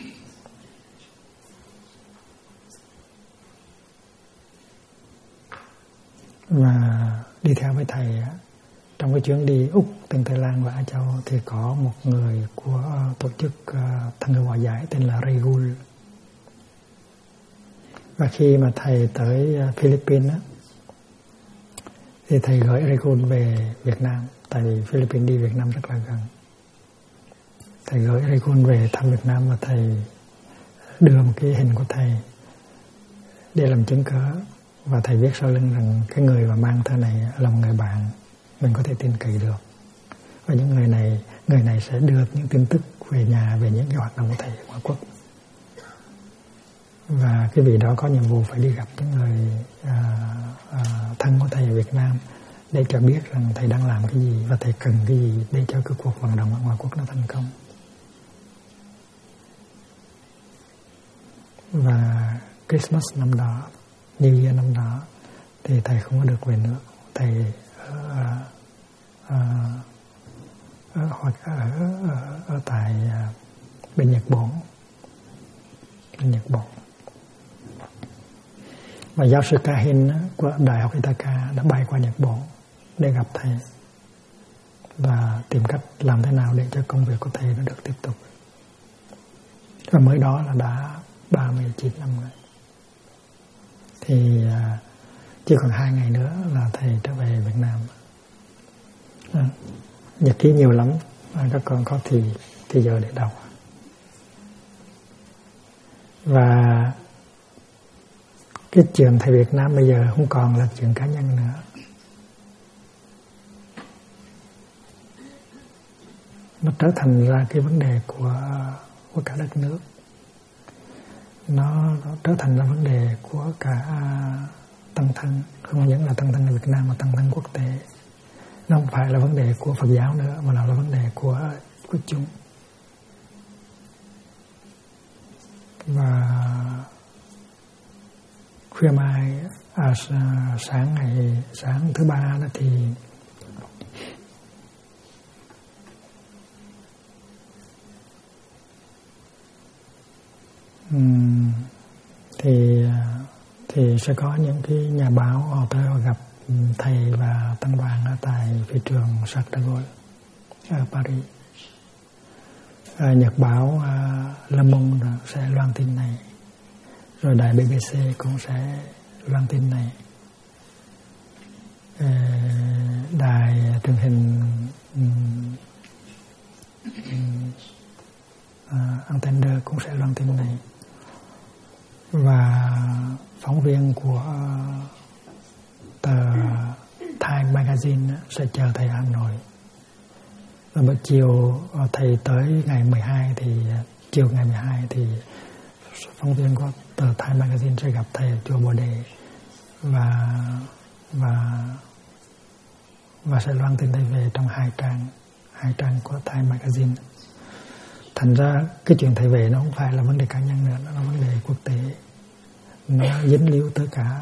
Và đi theo với thầy trong cái chuyến đi Úc, từng Thái Lan và Á Châu thì có một người của tổ chức Thân hữu hòa giải tên là Ray Gould. Và khi mà thầy tới Philippines thì thầy gửi Ray Gould về Việt Nam, tại vì Philippines đi Việt Nam rất là gần. Thầy gửi Ray Gould về thăm Việt Nam và thầy đưa một cái hình của thầy để làm chứng cớ. Và thầy viết sau lưng rằng cái người mà mang thơ này là một người bạn mình có thể tin cậy được. Và những người này sẽ đưa những tin tức về nhà, về những cái hoạt động của thầy ở ngoại quốc. Và cái vị đó có nhiệm vụ phải đi gặp những người thân của thầy ở Việt Nam để cho biết rằng thầy đang làm cái gì và thầy cần cái gì để cho cái cuộc vận động ở ngoại quốc nó thành công. Và Christmas năm đó, New Year năm đó thì thầy không có được về nước. Thầy ở tại bên Nhật Bản. Và giáo sư Kahin của Đại học Ithaca đã bay qua Nhật Bản để gặp thầy và tìm cách làm thế nào để cho công việc của thầy nó được tiếp tục. Và mới đó là đã 39 năm rồi. Thì chỉ còn 2 ngày nữa là thầy trở về Việt Nam. Nhật ký nhiều lắm, các con có thì giờ để đọc. Và cái chuyện thầy Việt Nam bây giờ không còn là chuyện cá nhân nữa. nó trở thành ra cái vấn đề của cả đất nước, nó trở thành ra vấn đề của cả tăng thân, không những là tăng thân ở Việt Nam mà tăng thân quốc tế. Nó không phải là vấn đề của Phật giáo nữa mà là vấn đề của chúng. Và khuya mai sáng thứ ba đó thì sẽ có những cái nhà báo họ tới họ gặp thầy và tăng đoàn ở tại phi trường Charles de Gaulle ở Paris. Nhật báo Le Monde sẽ loan tin này, rồi đài BBC cũng sẽ loan tin này, đài truyền hình Antenne 2 cũng sẽ loan tin này, và phóng viên của tờ Time Magazine sẽ chờ thầy ở Hà Nội. Và buổi chiều thầy tới ngày 12 thì chiều ngày 12 thì phóng viên của tờ Time Magazine sẽ gặp thầy ở chùa Bồ Đề và sẽ loan tin thầy về trong hai trang của Time Magazine. Thành ra cái chuyện thầy về nó không phải là vấn đề cá nhân nữa, nó là vấn đề quốc tế. Nó dính líu tới cả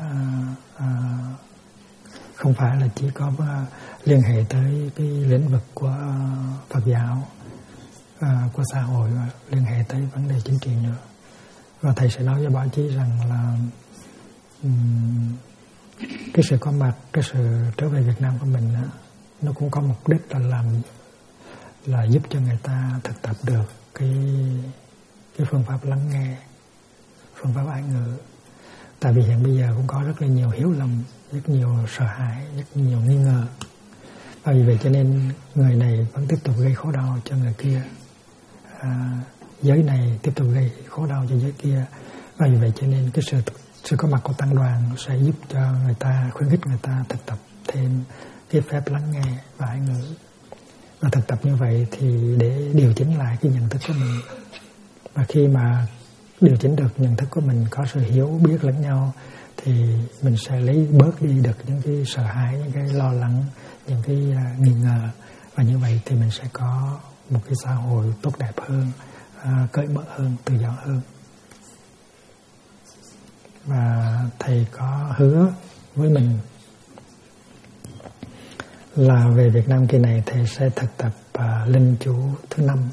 không phải là chỉ có liên hệ tới cái lĩnh vực của Phật giáo, của xã hội, và liên hệ tới vấn đề chính trị nữa. Và thầy sẽ nói với báo chí rằng là cái sự có mặt, cái sự trở về Việt Nam của mình nó cũng có mục đích là giúp cho người ta thực tập được cái phương pháp lắng nghe, phương pháp ái ngữ. Tại vì hiện bây giờ cũng có rất là nhiều hiểu lầm, rất nhiều sợ hãi, rất nhiều nghi ngờ. Và vì vậy cho nên người này vẫn tiếp tục gây khổ đau cho người kia, giới này tiếp tục gây khổ đau cho giới kia. Và vì vậy cho nên cái sự có mặt của tăng đoàn sẽ giúp cho người ta, khuyến khích người ta thực tập thêm cái phép lắng nghe và ái ngữ. Và thực tập như vậy thì để điều chỉnh lại cái nhận thức của mình. Và khi mà điều chỉnh được nhận thức của mình, có sự hiểu biết lẫn nhau, thì mình sẽ lấy bớt đi được những cái sợ hãi, những cái lo lắng, những cái nghi ngờ. Và như vậy thì mình sẽ có một cái xã hội tốt đẹp hơn, cởi mở hơn, tự do hơn. Và thầy có hứa với mình là về Việt Nam kỳ này thầy sẽ thực tập linh chú thứ 5.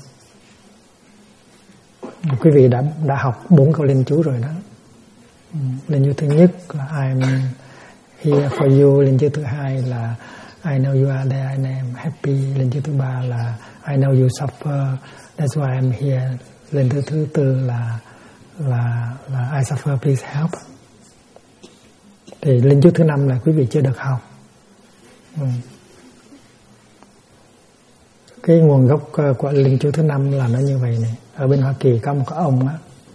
Quý vị đã học 4 câu linh chú rồi đó. Linh chú thứ nhất là I'm here for you. Linh chú thứ hai là I know you are there and I'm happy. Linh chú thứ ba là I know you suffer, that's why I'm here. Linh chú thứ tư là I suffer, please help. Thì linh chú thứ 5 là quý vị chưa được học. Cái nguồn gốc của linh chú thứ 5 là nó như vậy này. Ở bên Hoa Kỳ có một cái ông á,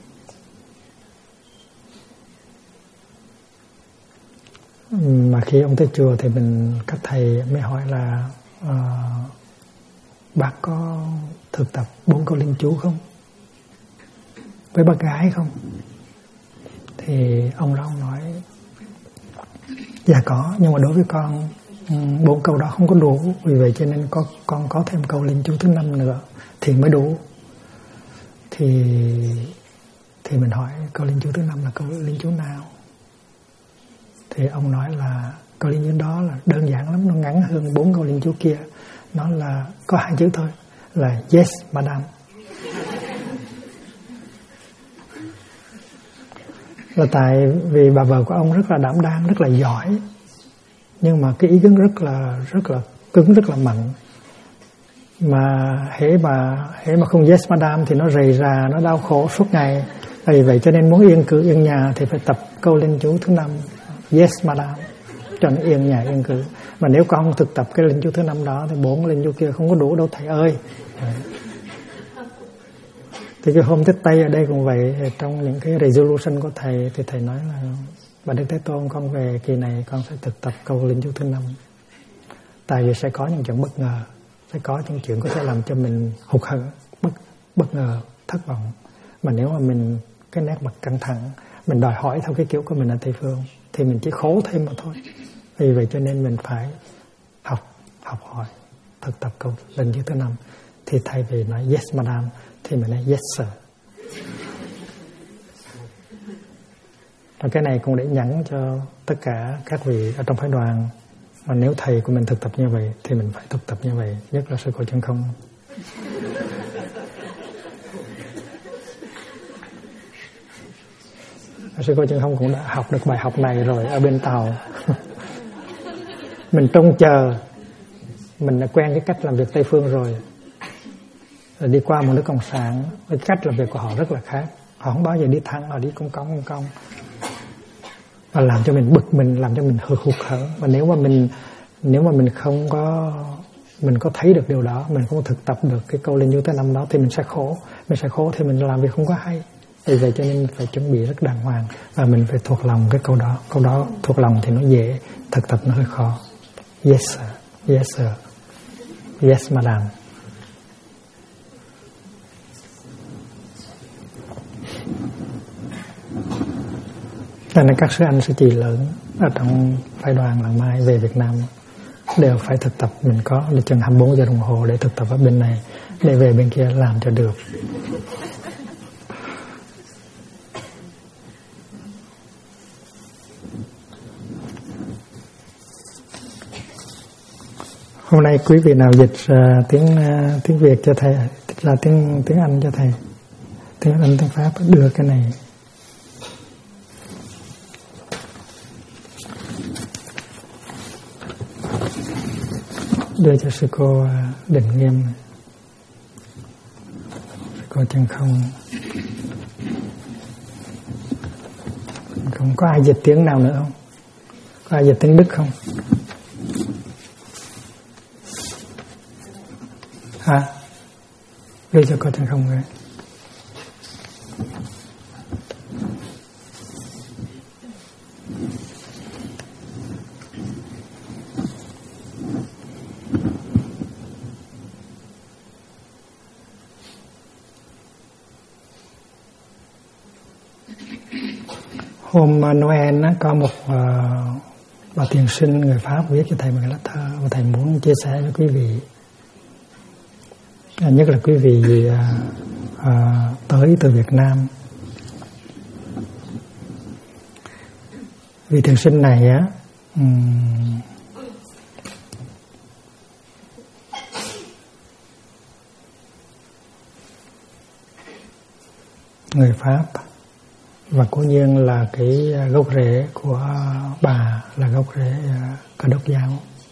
mà khi ông tới chùa thì các thầy mới hỏi là bác có thực tập 4 câu linh chú không? Với bác gái không? Thì ông đó nói dạ có, nhưng mà đối với con 4 câu đó không có đủ. Vì vậy cho nên con có thêm câu linh chú thứ 5 nữa thì mới đủ. Thì mình hỏi câu linh chú thứ 5 là câu linh chú nào? Thì ông nói là câu linh chú đó là đơn giản lắm, nó ngắn hơn 4 câu linh chú kia. Nó là có 2 chữ thôi, là yes madam. Là tại vì bà vợ của ông rất là đảm đang, rất là giỏi, nhưng mà cái ý kiến rất là cứng, rất là mạnh. Mà hễ mà không yes madam thì nó rầy rà, nó đau khổ suốt ngày. Vì vậy cho nên muốn yên nhà thì phải tập câu linh chú thứ 5, yes madam, cho nó yên nhà yên cử. Mà nếu con không thực tập cái linh chú thứ 5 đó thì 4 linh chú kia không có đủ đâu thầy ơi. Thì cái hôm Tết Tây ở đây cũng vậy. Trong những cái resolution của thầy thì thầy nói là Bà Đức Thế Tôn, con về kỳ này con sẽ thực tập câu linh chú thứ 5. Tại vì sẽ có những chuyện bất ngờ, phải có những chuyện có thể làm cho mình hụt hẫng, bất ngờ, thất vọng. Mà nếu mà mình cái nét mặt căng thẳng, mình đòi hỏi theo cái kiểu của mình ở Tây phương thì mình chỉ khổ thêm mà thôi. Vì vậy cho nên mình phải học hỏi, thực tập câu lần thứ 5. Thì thay vì nói yes madam thì mình nói yes sir. Và cái này cũng để nhắn cho tất cả các vị ở trong phái đoàn, mà nếu thầy của mình thực tập như vậy thì mình phải thực tập như vậy, nhất là sư cô Chân Không. Sư cô Chân Không cũng đã học được bài học này rồi ở bên Tàu. Mình trông chờ, mình đã quen cái cách làm việc Tây phương rồi đi qua một nước cộng sản, cái cách làm việc của họ rất là khác. Họ không bao giờ đi thẳng, họ đi cong cong và làm cho mình bực mình, làm cho mình hụt hẫng. Và nếu mà mình không có, mình có thấy được điều đó, mình không thực tập được cái câu Linh Như thứ 5 đó thì mình sẽ khổ thì mình làm việc không có hay. Vì vậy cho nên mình phải chuẩn bị rất đàng hoàng và mình phải thuộc lòng cái câu đó thuộc lòng thì nó dễ, thực tập nó hơi khó. Yes sir, yes sir, yes madam. Cho nên các sư anh sư chị lớn ở trong phái đoàn Làng Mai về Việt Nam đều phải thực tập. Mình có lịch chừng 24 giờ đồng hồ để thực tập ở bên này, để về bên kia làm cho được. Hôm nay quý vị nào dịch tiếng Việt cho thầy, là tiếng Anh cho thầy, tiếng Anh tiếng Pháp đưa cái này. Đưa cho sư cô Định Nghiêm, sư cô Chân Không. Không có ai dịch tiếng nào nữa không? Có ai dịch tiếng Đức không? Hả? Đưa cho cô Chân Không rồi. Hôm Noel có một bà thiền sinh người Pháp viết cho thầy một cái lá thơ và thầy muốn chia sẻ với quý vị, nhất là quý vị tới từ Việt Nam. Vị thiền sinh này á, người Pháp, và cố nhiên là cái gốc rễ của bà là gốc rễ Cơ Đốc giáo.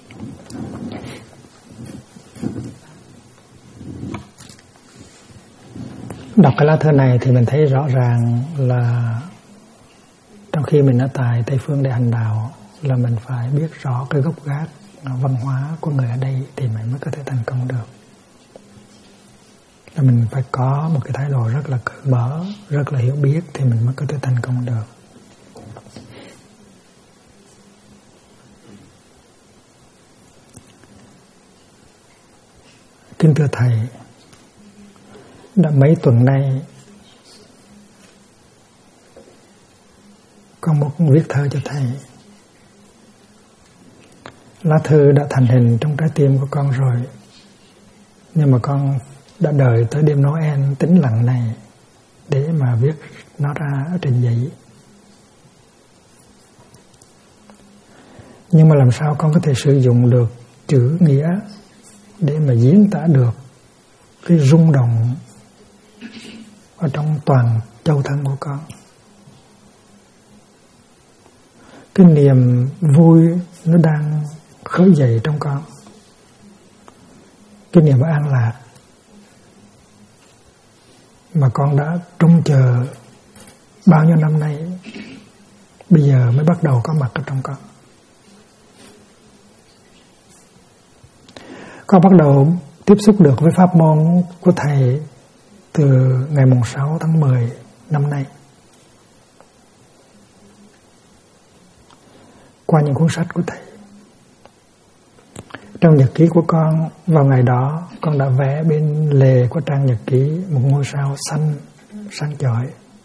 Đọc cái lá thơ này thì mình thấy rõ ràng là trong khi mình ở tại Tây phương để hành đạo là mình phải biết rõ cái gốc gác văn hóa của người ở đây thì mình mới có thể thành công được. Là mình phải có một cái thái độ rất là cởi mở, rất là hiểu biết thì mình mới có thể thành công được. Kính thưa thầy, đã mấy tuần nay con một viết thơ cho thầy. Lá thư đã thành hình trong trái tim của con rồi, nhưng mà con đã đợi tới đêm Noel tĩnh lặng này để mà viết nó ra ở trên giấy. Nhưng mà làm sao con có thể sử dụng được chữ nghĩa để mà diễn tả được cái rung động ở trong toàn châu thân của con. Cái niềm vui nó đang khởi dậy trong con, cái niềm an lạc mà con đã trông chờ bao nhiêu năm nay, bây giờ mới bắt đầu có mặt ở trong con. Con bắt đầu tiếp xúc được với pháp môn của thầy từ ngày mùng 6 tháng 10 năm nay, qua những cuốn sách của thầy. Trong nhật ký của con, vào ngày đó con đã vẽ bên lề của trang nhật ký một ngôi sao xanh sáng chói.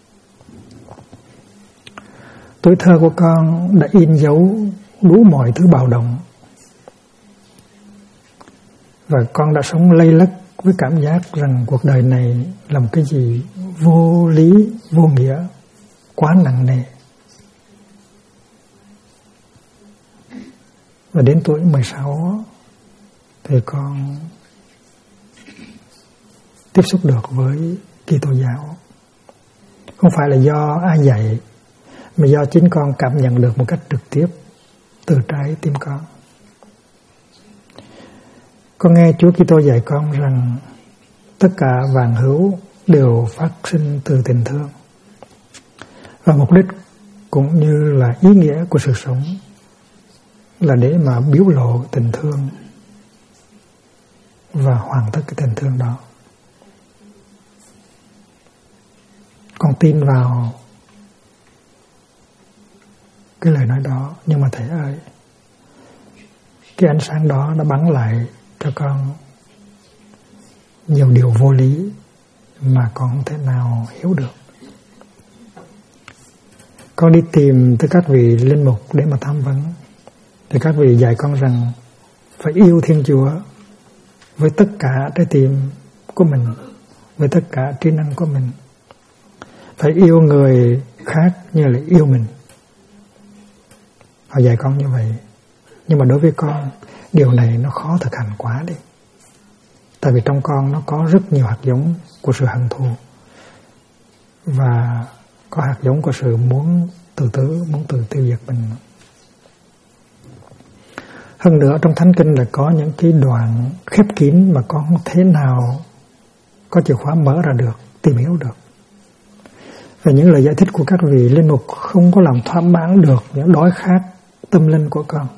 Tuổi thơ của con đã in dấu đủ mọi thứ bạo động, và con đã sống lây lất với cảm giác rằng cuộc đời này là một cái gì vô lý, vô nghĩa, quá nặng nề. Và đến tuổi 16 thì con tiếp xúc được với Kitô giáo. Không phải là do ai dạy, mà do chính con cảm nhận được một cách trực tiếp từ trái tim con. Con nghe Chúa Kitô dạy con rằng tất cả vạn hữu đều phát sinh từ tình thương, và mục đích cũng như là ý nghĩa của sự sống là để mà biểu lộ tình thương và hoàn tất cái tình thương đó. Con tin vào cái lời nói đó, nhưng mà thầy ơi, cái ánh sáng đó đã bắn lại cho con nhiều điều vô lý mà con không thể nào hiểu được. Con đi tìm tới các vị linh mục để mà tham vấn, thì các vị dạy con rằng phải yêu Thiên Chúa với tất cả trái tim của mình, với tất cả trí năng của mình. Phải yêu người khác như là yêu mình. Họ dạy con như vậy. Nhưng mà đối với con, điều này nó khó thực hành quá đi. Tại vì trong con nó có rất nhiều hạt giống của sự hận thù, và có hạt giống của sự muốn tự tử, muốn tự tiêu diệt mình. Hơn nữa trong Thánh Kinh là có những cái đoạn khép kín mà con không thể nào có chìa khóa mở ra được, tìm hiểu được. Và những lời giải thích của các vị linh mục không có làm thỏa mãn được những đói khát tâm linh của con.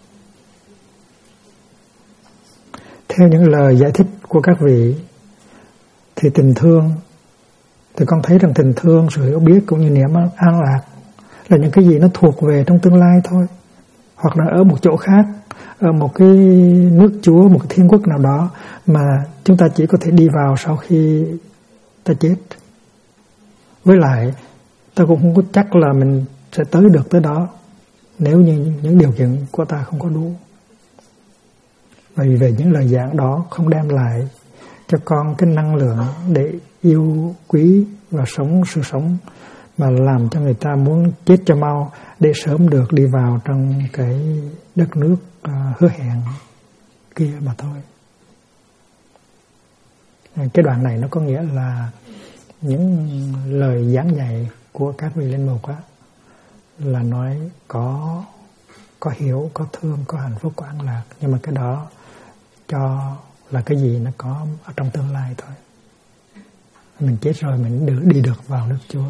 Theo những lời giải thích của các vị thì tình thương, thì con thấy rằng tình thương, sự hiểu biết cũng như niềm an lạc là những cái gì nó thuộc về trong tương lai thôi, hoặc là ở một chỗ khác, ở một cái nước Chúa, một cái thiên quốc nào đó mà chúng ta chỉ có thể đi vào sau khi ta chết. Với lại ta cũng không có chắc là mình sẽ tới được tới đó nếu như những điều kiện của ta không có đủ. Bởi vì những lời giảng đó không đem lại cho con cái năng lượng để yêu quý và sống sự sống, mà làm cho người ta muốn chết cho mau để sớm được đi vào trong cái đất nước hứa hẹn kia mà thôi. Cái đoạn này nó có nghĩa là những lời giảng dạy của các vị linh mục á, là nói có hiểu, có thương, có hạnh phúc, có an lạc, nhưng mà cái đó cho là cái gì nó có ở trong tương lai thôi. Mình chết rồi mình đi được vào nước Chúa.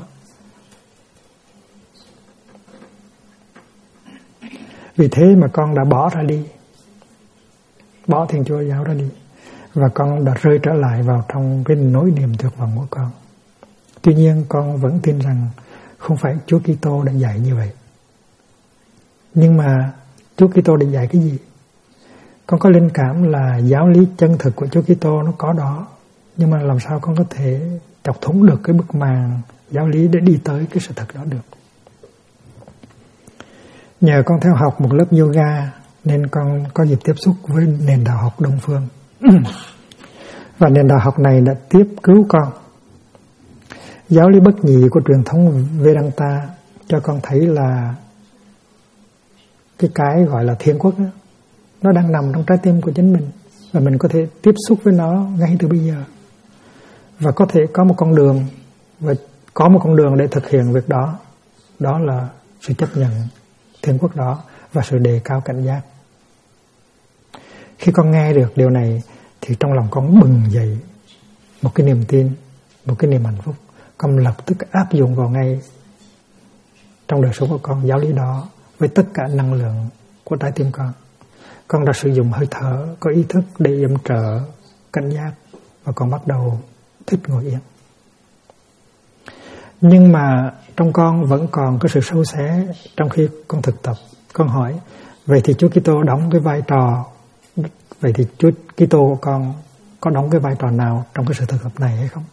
Vì thế mà con đã bỏ ra đi, bỏ Thiên Chúa giáo ra đi, và con đã rơi trở lại vào trong cái nỗi niềm tuyệt vọng của con. Tuy nhiên con vẫn tin rằng không phải Chúa Kitô đã dạy như vậy. Nhưng mà Chúa Kitô đã dạy cái gì? Con có linh cảm là giáo lý chân thực của Chúa Kitô nó có đó, nhưng mà làm sao con có thể chọc thủng được cái bức màn giáo lý để đi tới cái sự thật đó được? Nhờ con theo học một lớp yoga nên con có dịp tiếp xúc với nền đạo học Đông phương. Và nền đạo học này đã tiếp cứu con. Giáo lý bất nhị của truyền thống Vedanta cho con thấy là cái gọi là thiên quốc đó, nó đang nằm trong trái tim của chính mình, và mình có thể tiếp xúc với nó ngay từ bây giờ, và có thể có một con đường, và có một con đường để thực hiện việc đó. Đó là sự chấp nhận thiên quốc đó và sự đề cao cảnh giác. Khi con nghe được điều này thì trong lòng con bừng dậy một cái niềm tin, một cái niềm hạnh phúc. Con lập tức áp dụng vào ngay trong đời sống của con giáo lý đó với tất cả năng lượng của trái tim con. Con đã sử dụng hơi thở có ý thức để yểm trợ cảnh giác, và con bắt đầu thích ngồi yên. Nhưng mà trong con vẫn còn có sự sâu xé. Trong khi con thực tập, con hỏi vậy thì Chúa Kitô đóng cái vai trò Vậy thì Chúa Kitô của con có đóng cái vai trò nào trong cái sự thực tập này hay không?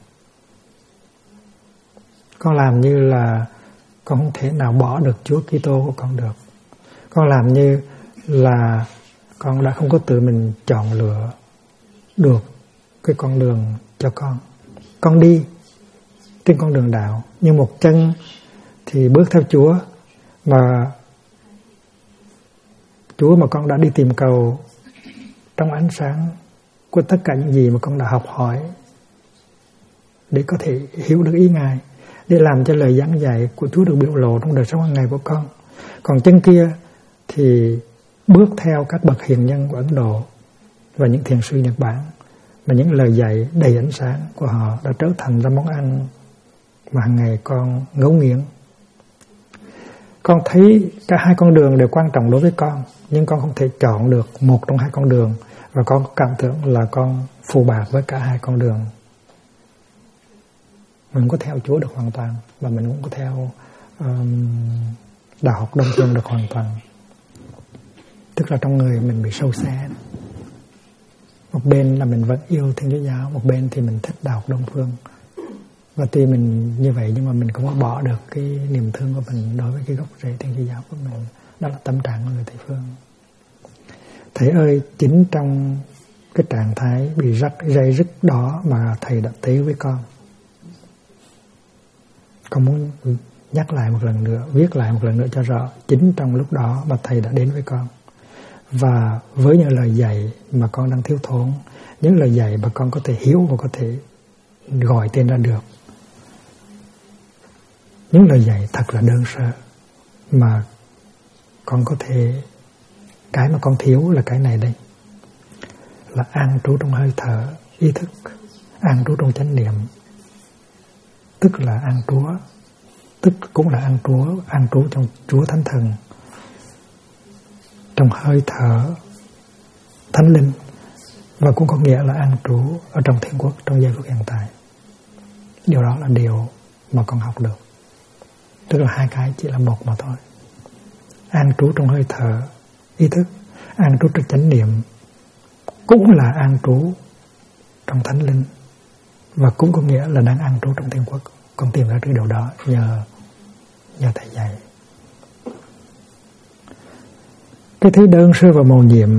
Con làm như là con không thể nào bỏ được Chúa Kitô của con được. Con làm như là con đã không có tự mình chọn lựa được cái con đường cho con. Con đi trên con đường đạo, nhưng một chân thì bước theo Chúa mà con đã đi tìm cầu trong ánh sáng của tất cả những gì mà con đã học hỏi để có thể hiểu được ý Ngài, để làm cho lời giảng dạy của Chúa được biểu lộ trong đời sống hàng ngày của con. Còn chân kia thì bước theo các bậc hiền nhân của Ấn Độ và những thiền sư Nhật Bản, mà những lời dạy đầy ánh sáng của họ đã trở thành ra món ăn mà hàng ngày con ngấu nghiến. Con thấy cả hai con đường đều quan trọng đối với con, nhưng con không thể chọn được một trong hai con đường, và con cảm tưởng là con phù bạc với cả hai con đường. Mình không có theo Chúa được hoàn toàn, và mình cũng có theo đạo học Đông Phương được hoàn toàn. Tức là trong người mình bị sâu xé. Một bên là mình vẫn yêu Thiên Chúa Giáo, một bên thì mình thích đạo học Đông Phương. Và tuy mình như vậy nhưng mà mình không có bỏ được cái niềm thương của mình đối với cái gốc rễ Thiên Chúa Giáo của mình. Đó là tâm trạng của người Tây Phương. Thầy ơi, chính trong cái trạng thái bị dây dứt đó mà Thầy đã tế với con. Con muốn nhắc lại một lần nữa, viết lại một lần nữa cho rõ. Chính trong lúc đó mà Thầy đã đến với con. Và với những lời dạy mà con đang thiếu thốn, những lời dạy mà con có thể hiểu và có thể gọi tên ra được, những lời dạy thật là đơn sơ mà con có thể, cái mà con thiếu là cái này đây, là an trú trong hơi thở ý thức, an trú trong chánh niệm, tức là an trú, tức cũng là an trú trong Chúa Thánh Thần, trong hơi thở Thánh Linh, và cũng có nghĩa là an trú ở trong thiên quốc trong giây phút hiện tại. Điều đó là điều mà con học được. Tức là hai cái chỉ là một mà thôi. An trú trong hơi thở ý thức, an trú trong chánh niệm, cũng là an trú trong Thánh Linh, và cũng có nghĩa là đang an trú trong thiên quốc. Con tìm ra cái điều đó nhờ Thầy dạy. Cái thứ đơn sơ và mầu nhiệm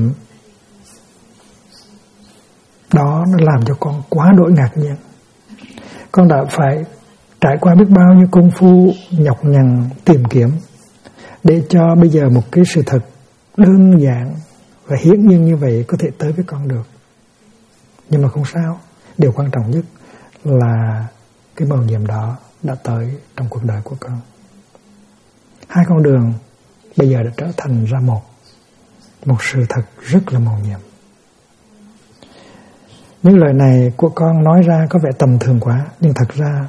đó nó làm cho con quá đỗi ngạc nhiên. Con đã phải trải qua biết bao nhiêu công phu nhọc nhằn tìm kiếm để cho bây giờ một cái sự thật đơn giản và hiển nhiên như vậy có thể tới với con được. Nhưng mà không sao. Điều quan trọng nhất là cái mầu nhiệm đó đã tới trong cuộc đời của con. Hai con đường bây giờ đã trở thành ra một sự thật rất là mầu nhiệm. Những lời này của con nói ra có vẻ tầm thường quá, nhưng thật ra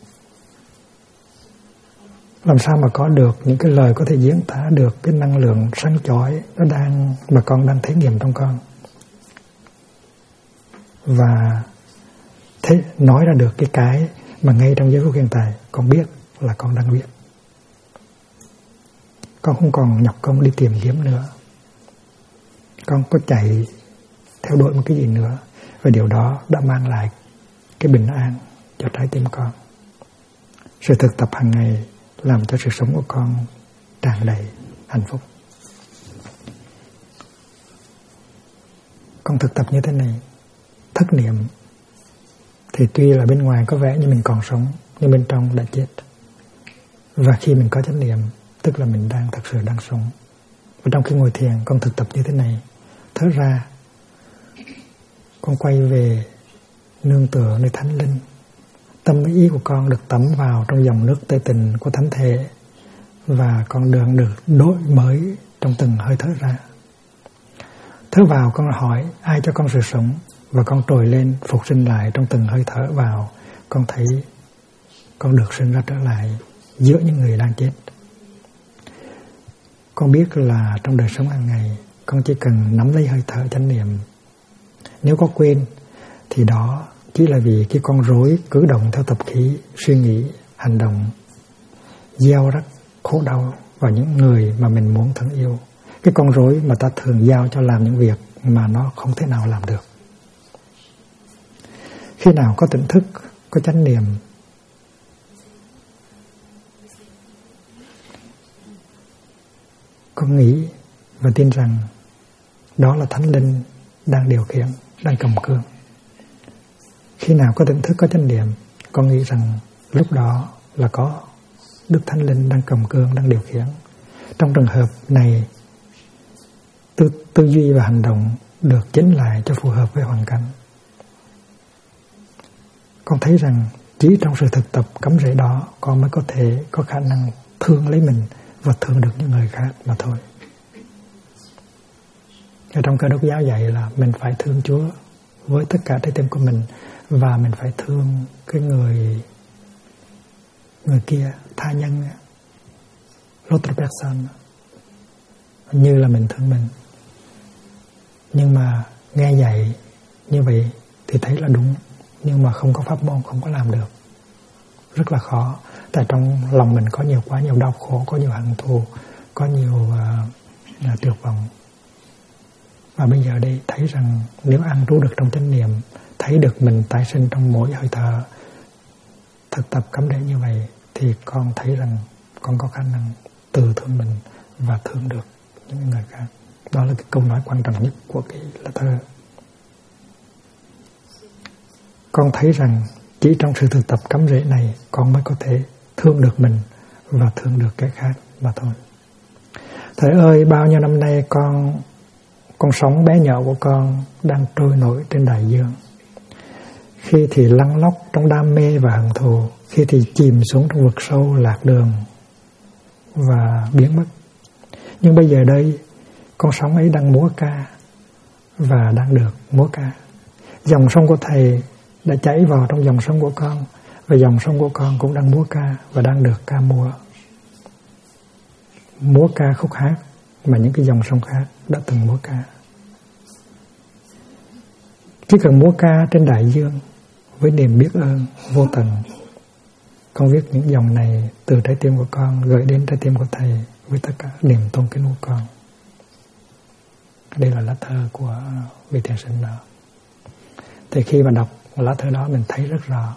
làm sao mà có được những cái lời có thể diễn tả được cái năng lượng sáng chói mà con đang thể nghiệm trong con, và nói ra được cái mà ngay trong giây phút hiện tại con biết là con đang biết. Con không còn nhọc công đi tìm kiếm nữa, con có chạy theo đuổi một cái gì nữa, và điều đó đã mang lại cái bình an cho trái tim con. Sự thực tập hàng ngày làm cho sự sống của con tràn đầy hạnh phúc. Con thực tập như thế này, thất niệm thì tuy là bên ngoài có vẻ như mình còn sống, nhưng bên trong đã chết. Và khi mình có chánh niệm, tức là mình thật sự đang sống. Và trong khi ngồi thiền, con thực tập như thế này, thở ra, con quay về nương tựa nơi Thánh Linh. Tâm ý của con được tắm vào trong dòng nước tê tình của Thánh Thể, và con đường được đổi mới trong từng hơi thở ra. Thở vào con hỏi ai cho con sự sống, và con trồi lên phục sinh lại trong từng hơi thở vào. Con thấy con được sinh ra trở lại giữa những người đang chết. Con biết là trong đời sống hàng ngày con chỉ cần nắm lấy hơi thở chánh niệm. Nếu có quên thì đó chỉ là vì cái con rối cử động theo tập khí, suy nghĩ, hành động, gieo rắc khổ đau vào những người mà mình muốn thân yêu. Cái con rối mà ta thường giao cho làm những việc mà nó không thể nào làm được. Khi nào có tỉnh thức, có chánh niệm, con nghĩ và tin rằng đó là Thánh Linh đang điều khiển, đang cầm cương. Khi nào có tỉnh thức, có chánh niệm, con nghĩ rằng lúc đó là có Đức Thánh Linh đang cầm cương, đang điều khiển. Trong trường hợp này, tư duy và hành động được chỉnh lại cho phù hợp với hoàn cảnh. Con thấy rằng chỉ trong sự thực tập cắm rễ đó, con mới có thể có khả năng thương lấy mình và thương được những người khác mà thôi. Ở trong Cơ Đốc giáo dạy là mình phải thương Chúa với tất cả trái tim của mình, và mình phải thương cái người kia, tha nhân, l'autre personne, như là mình thương mình. Nhưng mà nghe dạy như vậy thì thấy là đúng, nhưng mà không có pháp môn, không có làm được. Rất là khó. Tại trong lòng mình có quá nhiều đau khổ, có nhiều hận thù, có nhiều tuyệt vọng. Và bây giờ đây thấy rằng nếu ăn trú được trong chánh niệm, thấy được mình tái sinh trong mỗi hơi thở, thực tập cắm rễ như vậy, thì con thấy rằng con có khả năng từ thương mình và thương được những người khác. Đó là cái câu nói quan trọng nhất của cái lá thơ. Con thấy rằng chỉ trong sự thực tập cắm rễ này, con mới có thể thương được mình và thương được cái khác mà thôi. Thầy ơi, bao nhiêu năm nay con sống bé nhỏ của con đang trôi nổi trên đại dương. Khi thì lăn lóc trong đam mê và hận thù, khi thì chìm xuống trong vực sâu lạc đường và biến mất. Nhưng bây giờ đây, con sóng ấy đang múa ca và đang được múa ca. Dòng sông của Thầy đã chảy vào trong dòng sông của con, và dòng sông của con cũng đang múa ca và đang được ca múa. Múa ca khúc hát mà những cái dòng sông khác đã từng múa ca. Chỉ cần múa ca trên đại dương với niềm biết ơn vô tận. Con viết những dòng này từ trái tim của con gửi đến trái tim của Thầy với tất cả niềm tôn kính của con. Đây là lá thơ của vị thiền sinh đó. Thì khi mà đọc lá thơ đó, mình thấy rất rõ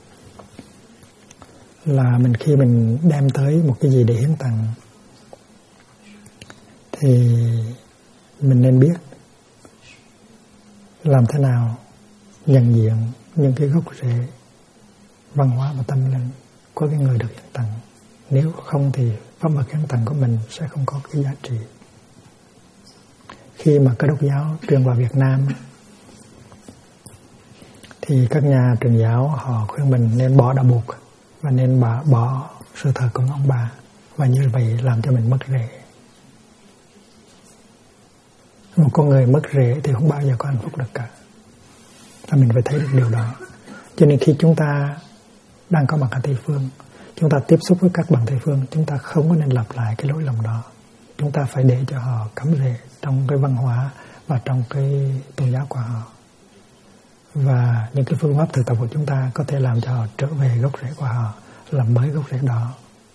là khi mình đem tới một cái gì để hiến tặng, thì mình nên biết làm thế nào nhận diện những cái gốc rễ văn hóa và tâm linh của cái người được hiến tặng. Nếu không thì pháp vật hiến tặng của mình sẽ không có cái giá trị. Khi mà Cơ Đốc giáo truyền vào Việt Nam, thì các nhà truyền giáo họ khuyên mình nên bỏ đạo buộc và nên bỏ sự thờ cúng ông bà, và như vậy làm cho mình mất rễ. Một con người mất rễ thì không bao giờ có hạnh phúc được cả. Và mình phải thấy được điều đó. Cho nên khi chúng ta đang có mặt ở Tây Phương, chúng ta tiếp xúc với các bạn Tây Phương, chúng ta không có nên lặp lại cái lỗi lầm đó. Chúng ta phải để cho họ cắm rễ trong cái văn hóa và trong cái tôn giáo của họ. Và những cái phương pháp thực tập của chúng ta có thể làm cho họ trở về gốc rễ của họ, làm mới gốc rễ đó.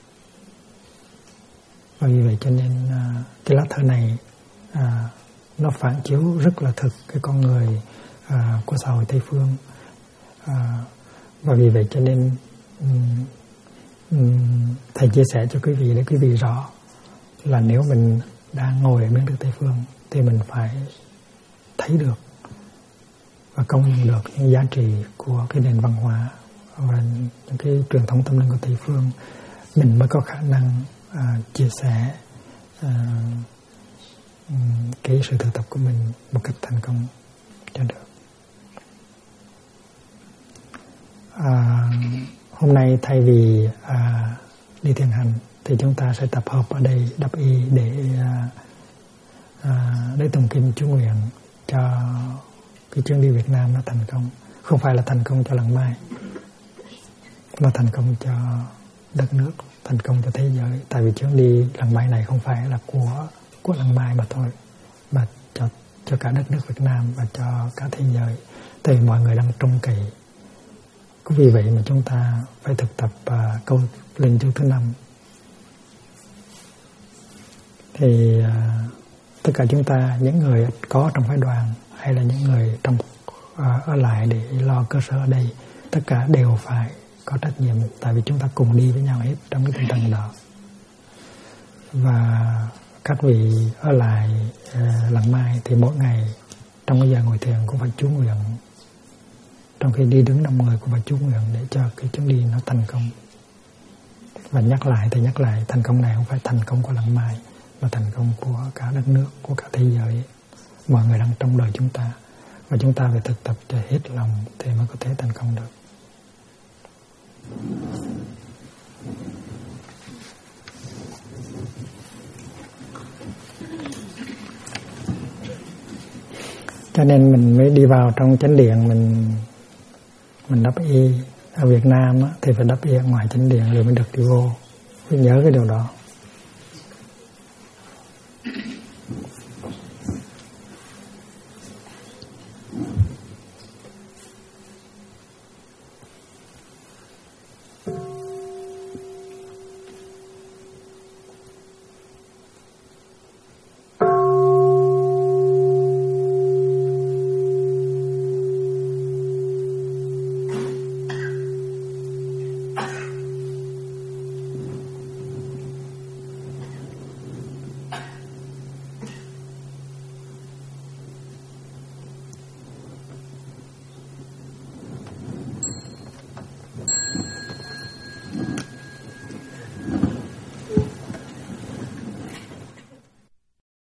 Và vì vậy cho nên cái lá thơ này nó phản chiếu rất là thực cái con người của xã hội Tây Phương. Và vì vậy cho nên Thầy chia sẻ cho quý vị để quý vị rõ là nếu mình đang ngồi ở bên Đức Tây Phương thì mình phải thấy được và công nhận được những giá trị của cái nền văn hóa và những cái truyền thống tâm linh của Tây Phương, mình mới có khả năng chia sẻ cái sự thực tập của mình một cách thành công cho được. Hôm nay thay vì đi thiền hành thì chúng ta sẽ tập hợp ở đây đắp y để tụng kinh chú nguyện cho cái chuyến đi Việt Nam nó thành công. Không phải là thành công cho Làng Mai, mà thành công cho đất nước, thành công cho thế giới. Tại vì chuyến đi Làng Mai này không phải là của Làng Mai mà thôi, mà cho cả đất nước Việt Nam và cho cả thế giới. Tại vì mọi người đang trông cậy. Cũng vì vậy mà chúng ta phải thực tập câu linh chú thứ 5. Thì tất cả chúng ta, những người có trong phái đoàn hay là những người trong ở lại để lo cơ sở ở đây, tất cả đều phải có trách nhiệm, tại vì chúng ta cùng đi với nhau hết trong cái tinh thần đó. Và các vị ở lại Làng Mai thì mỗi ngày trong cái giờ ngồi thiền cũng phải chú nguyện, trong khi đi đứng 5 người cũng phải chú nguyện để cho cái chuyến đi nó thành công. Và nhắc lại thành công này không phải thành công của Làng Mai, mà thành công của cả đất nước, của cả thế giới, mọi người đang trong đời chúng ta. Và chúng ta phải thực tập cho hết lòng thì mới có thể thành công được. Cho nên mình mới đi vào trong chánh điện, mình đắp y. Ở Việt Nam á, thì phải đắp y ở ngoài chánh điện rồi mới được đi vô. Phải nhớ cái điều đó.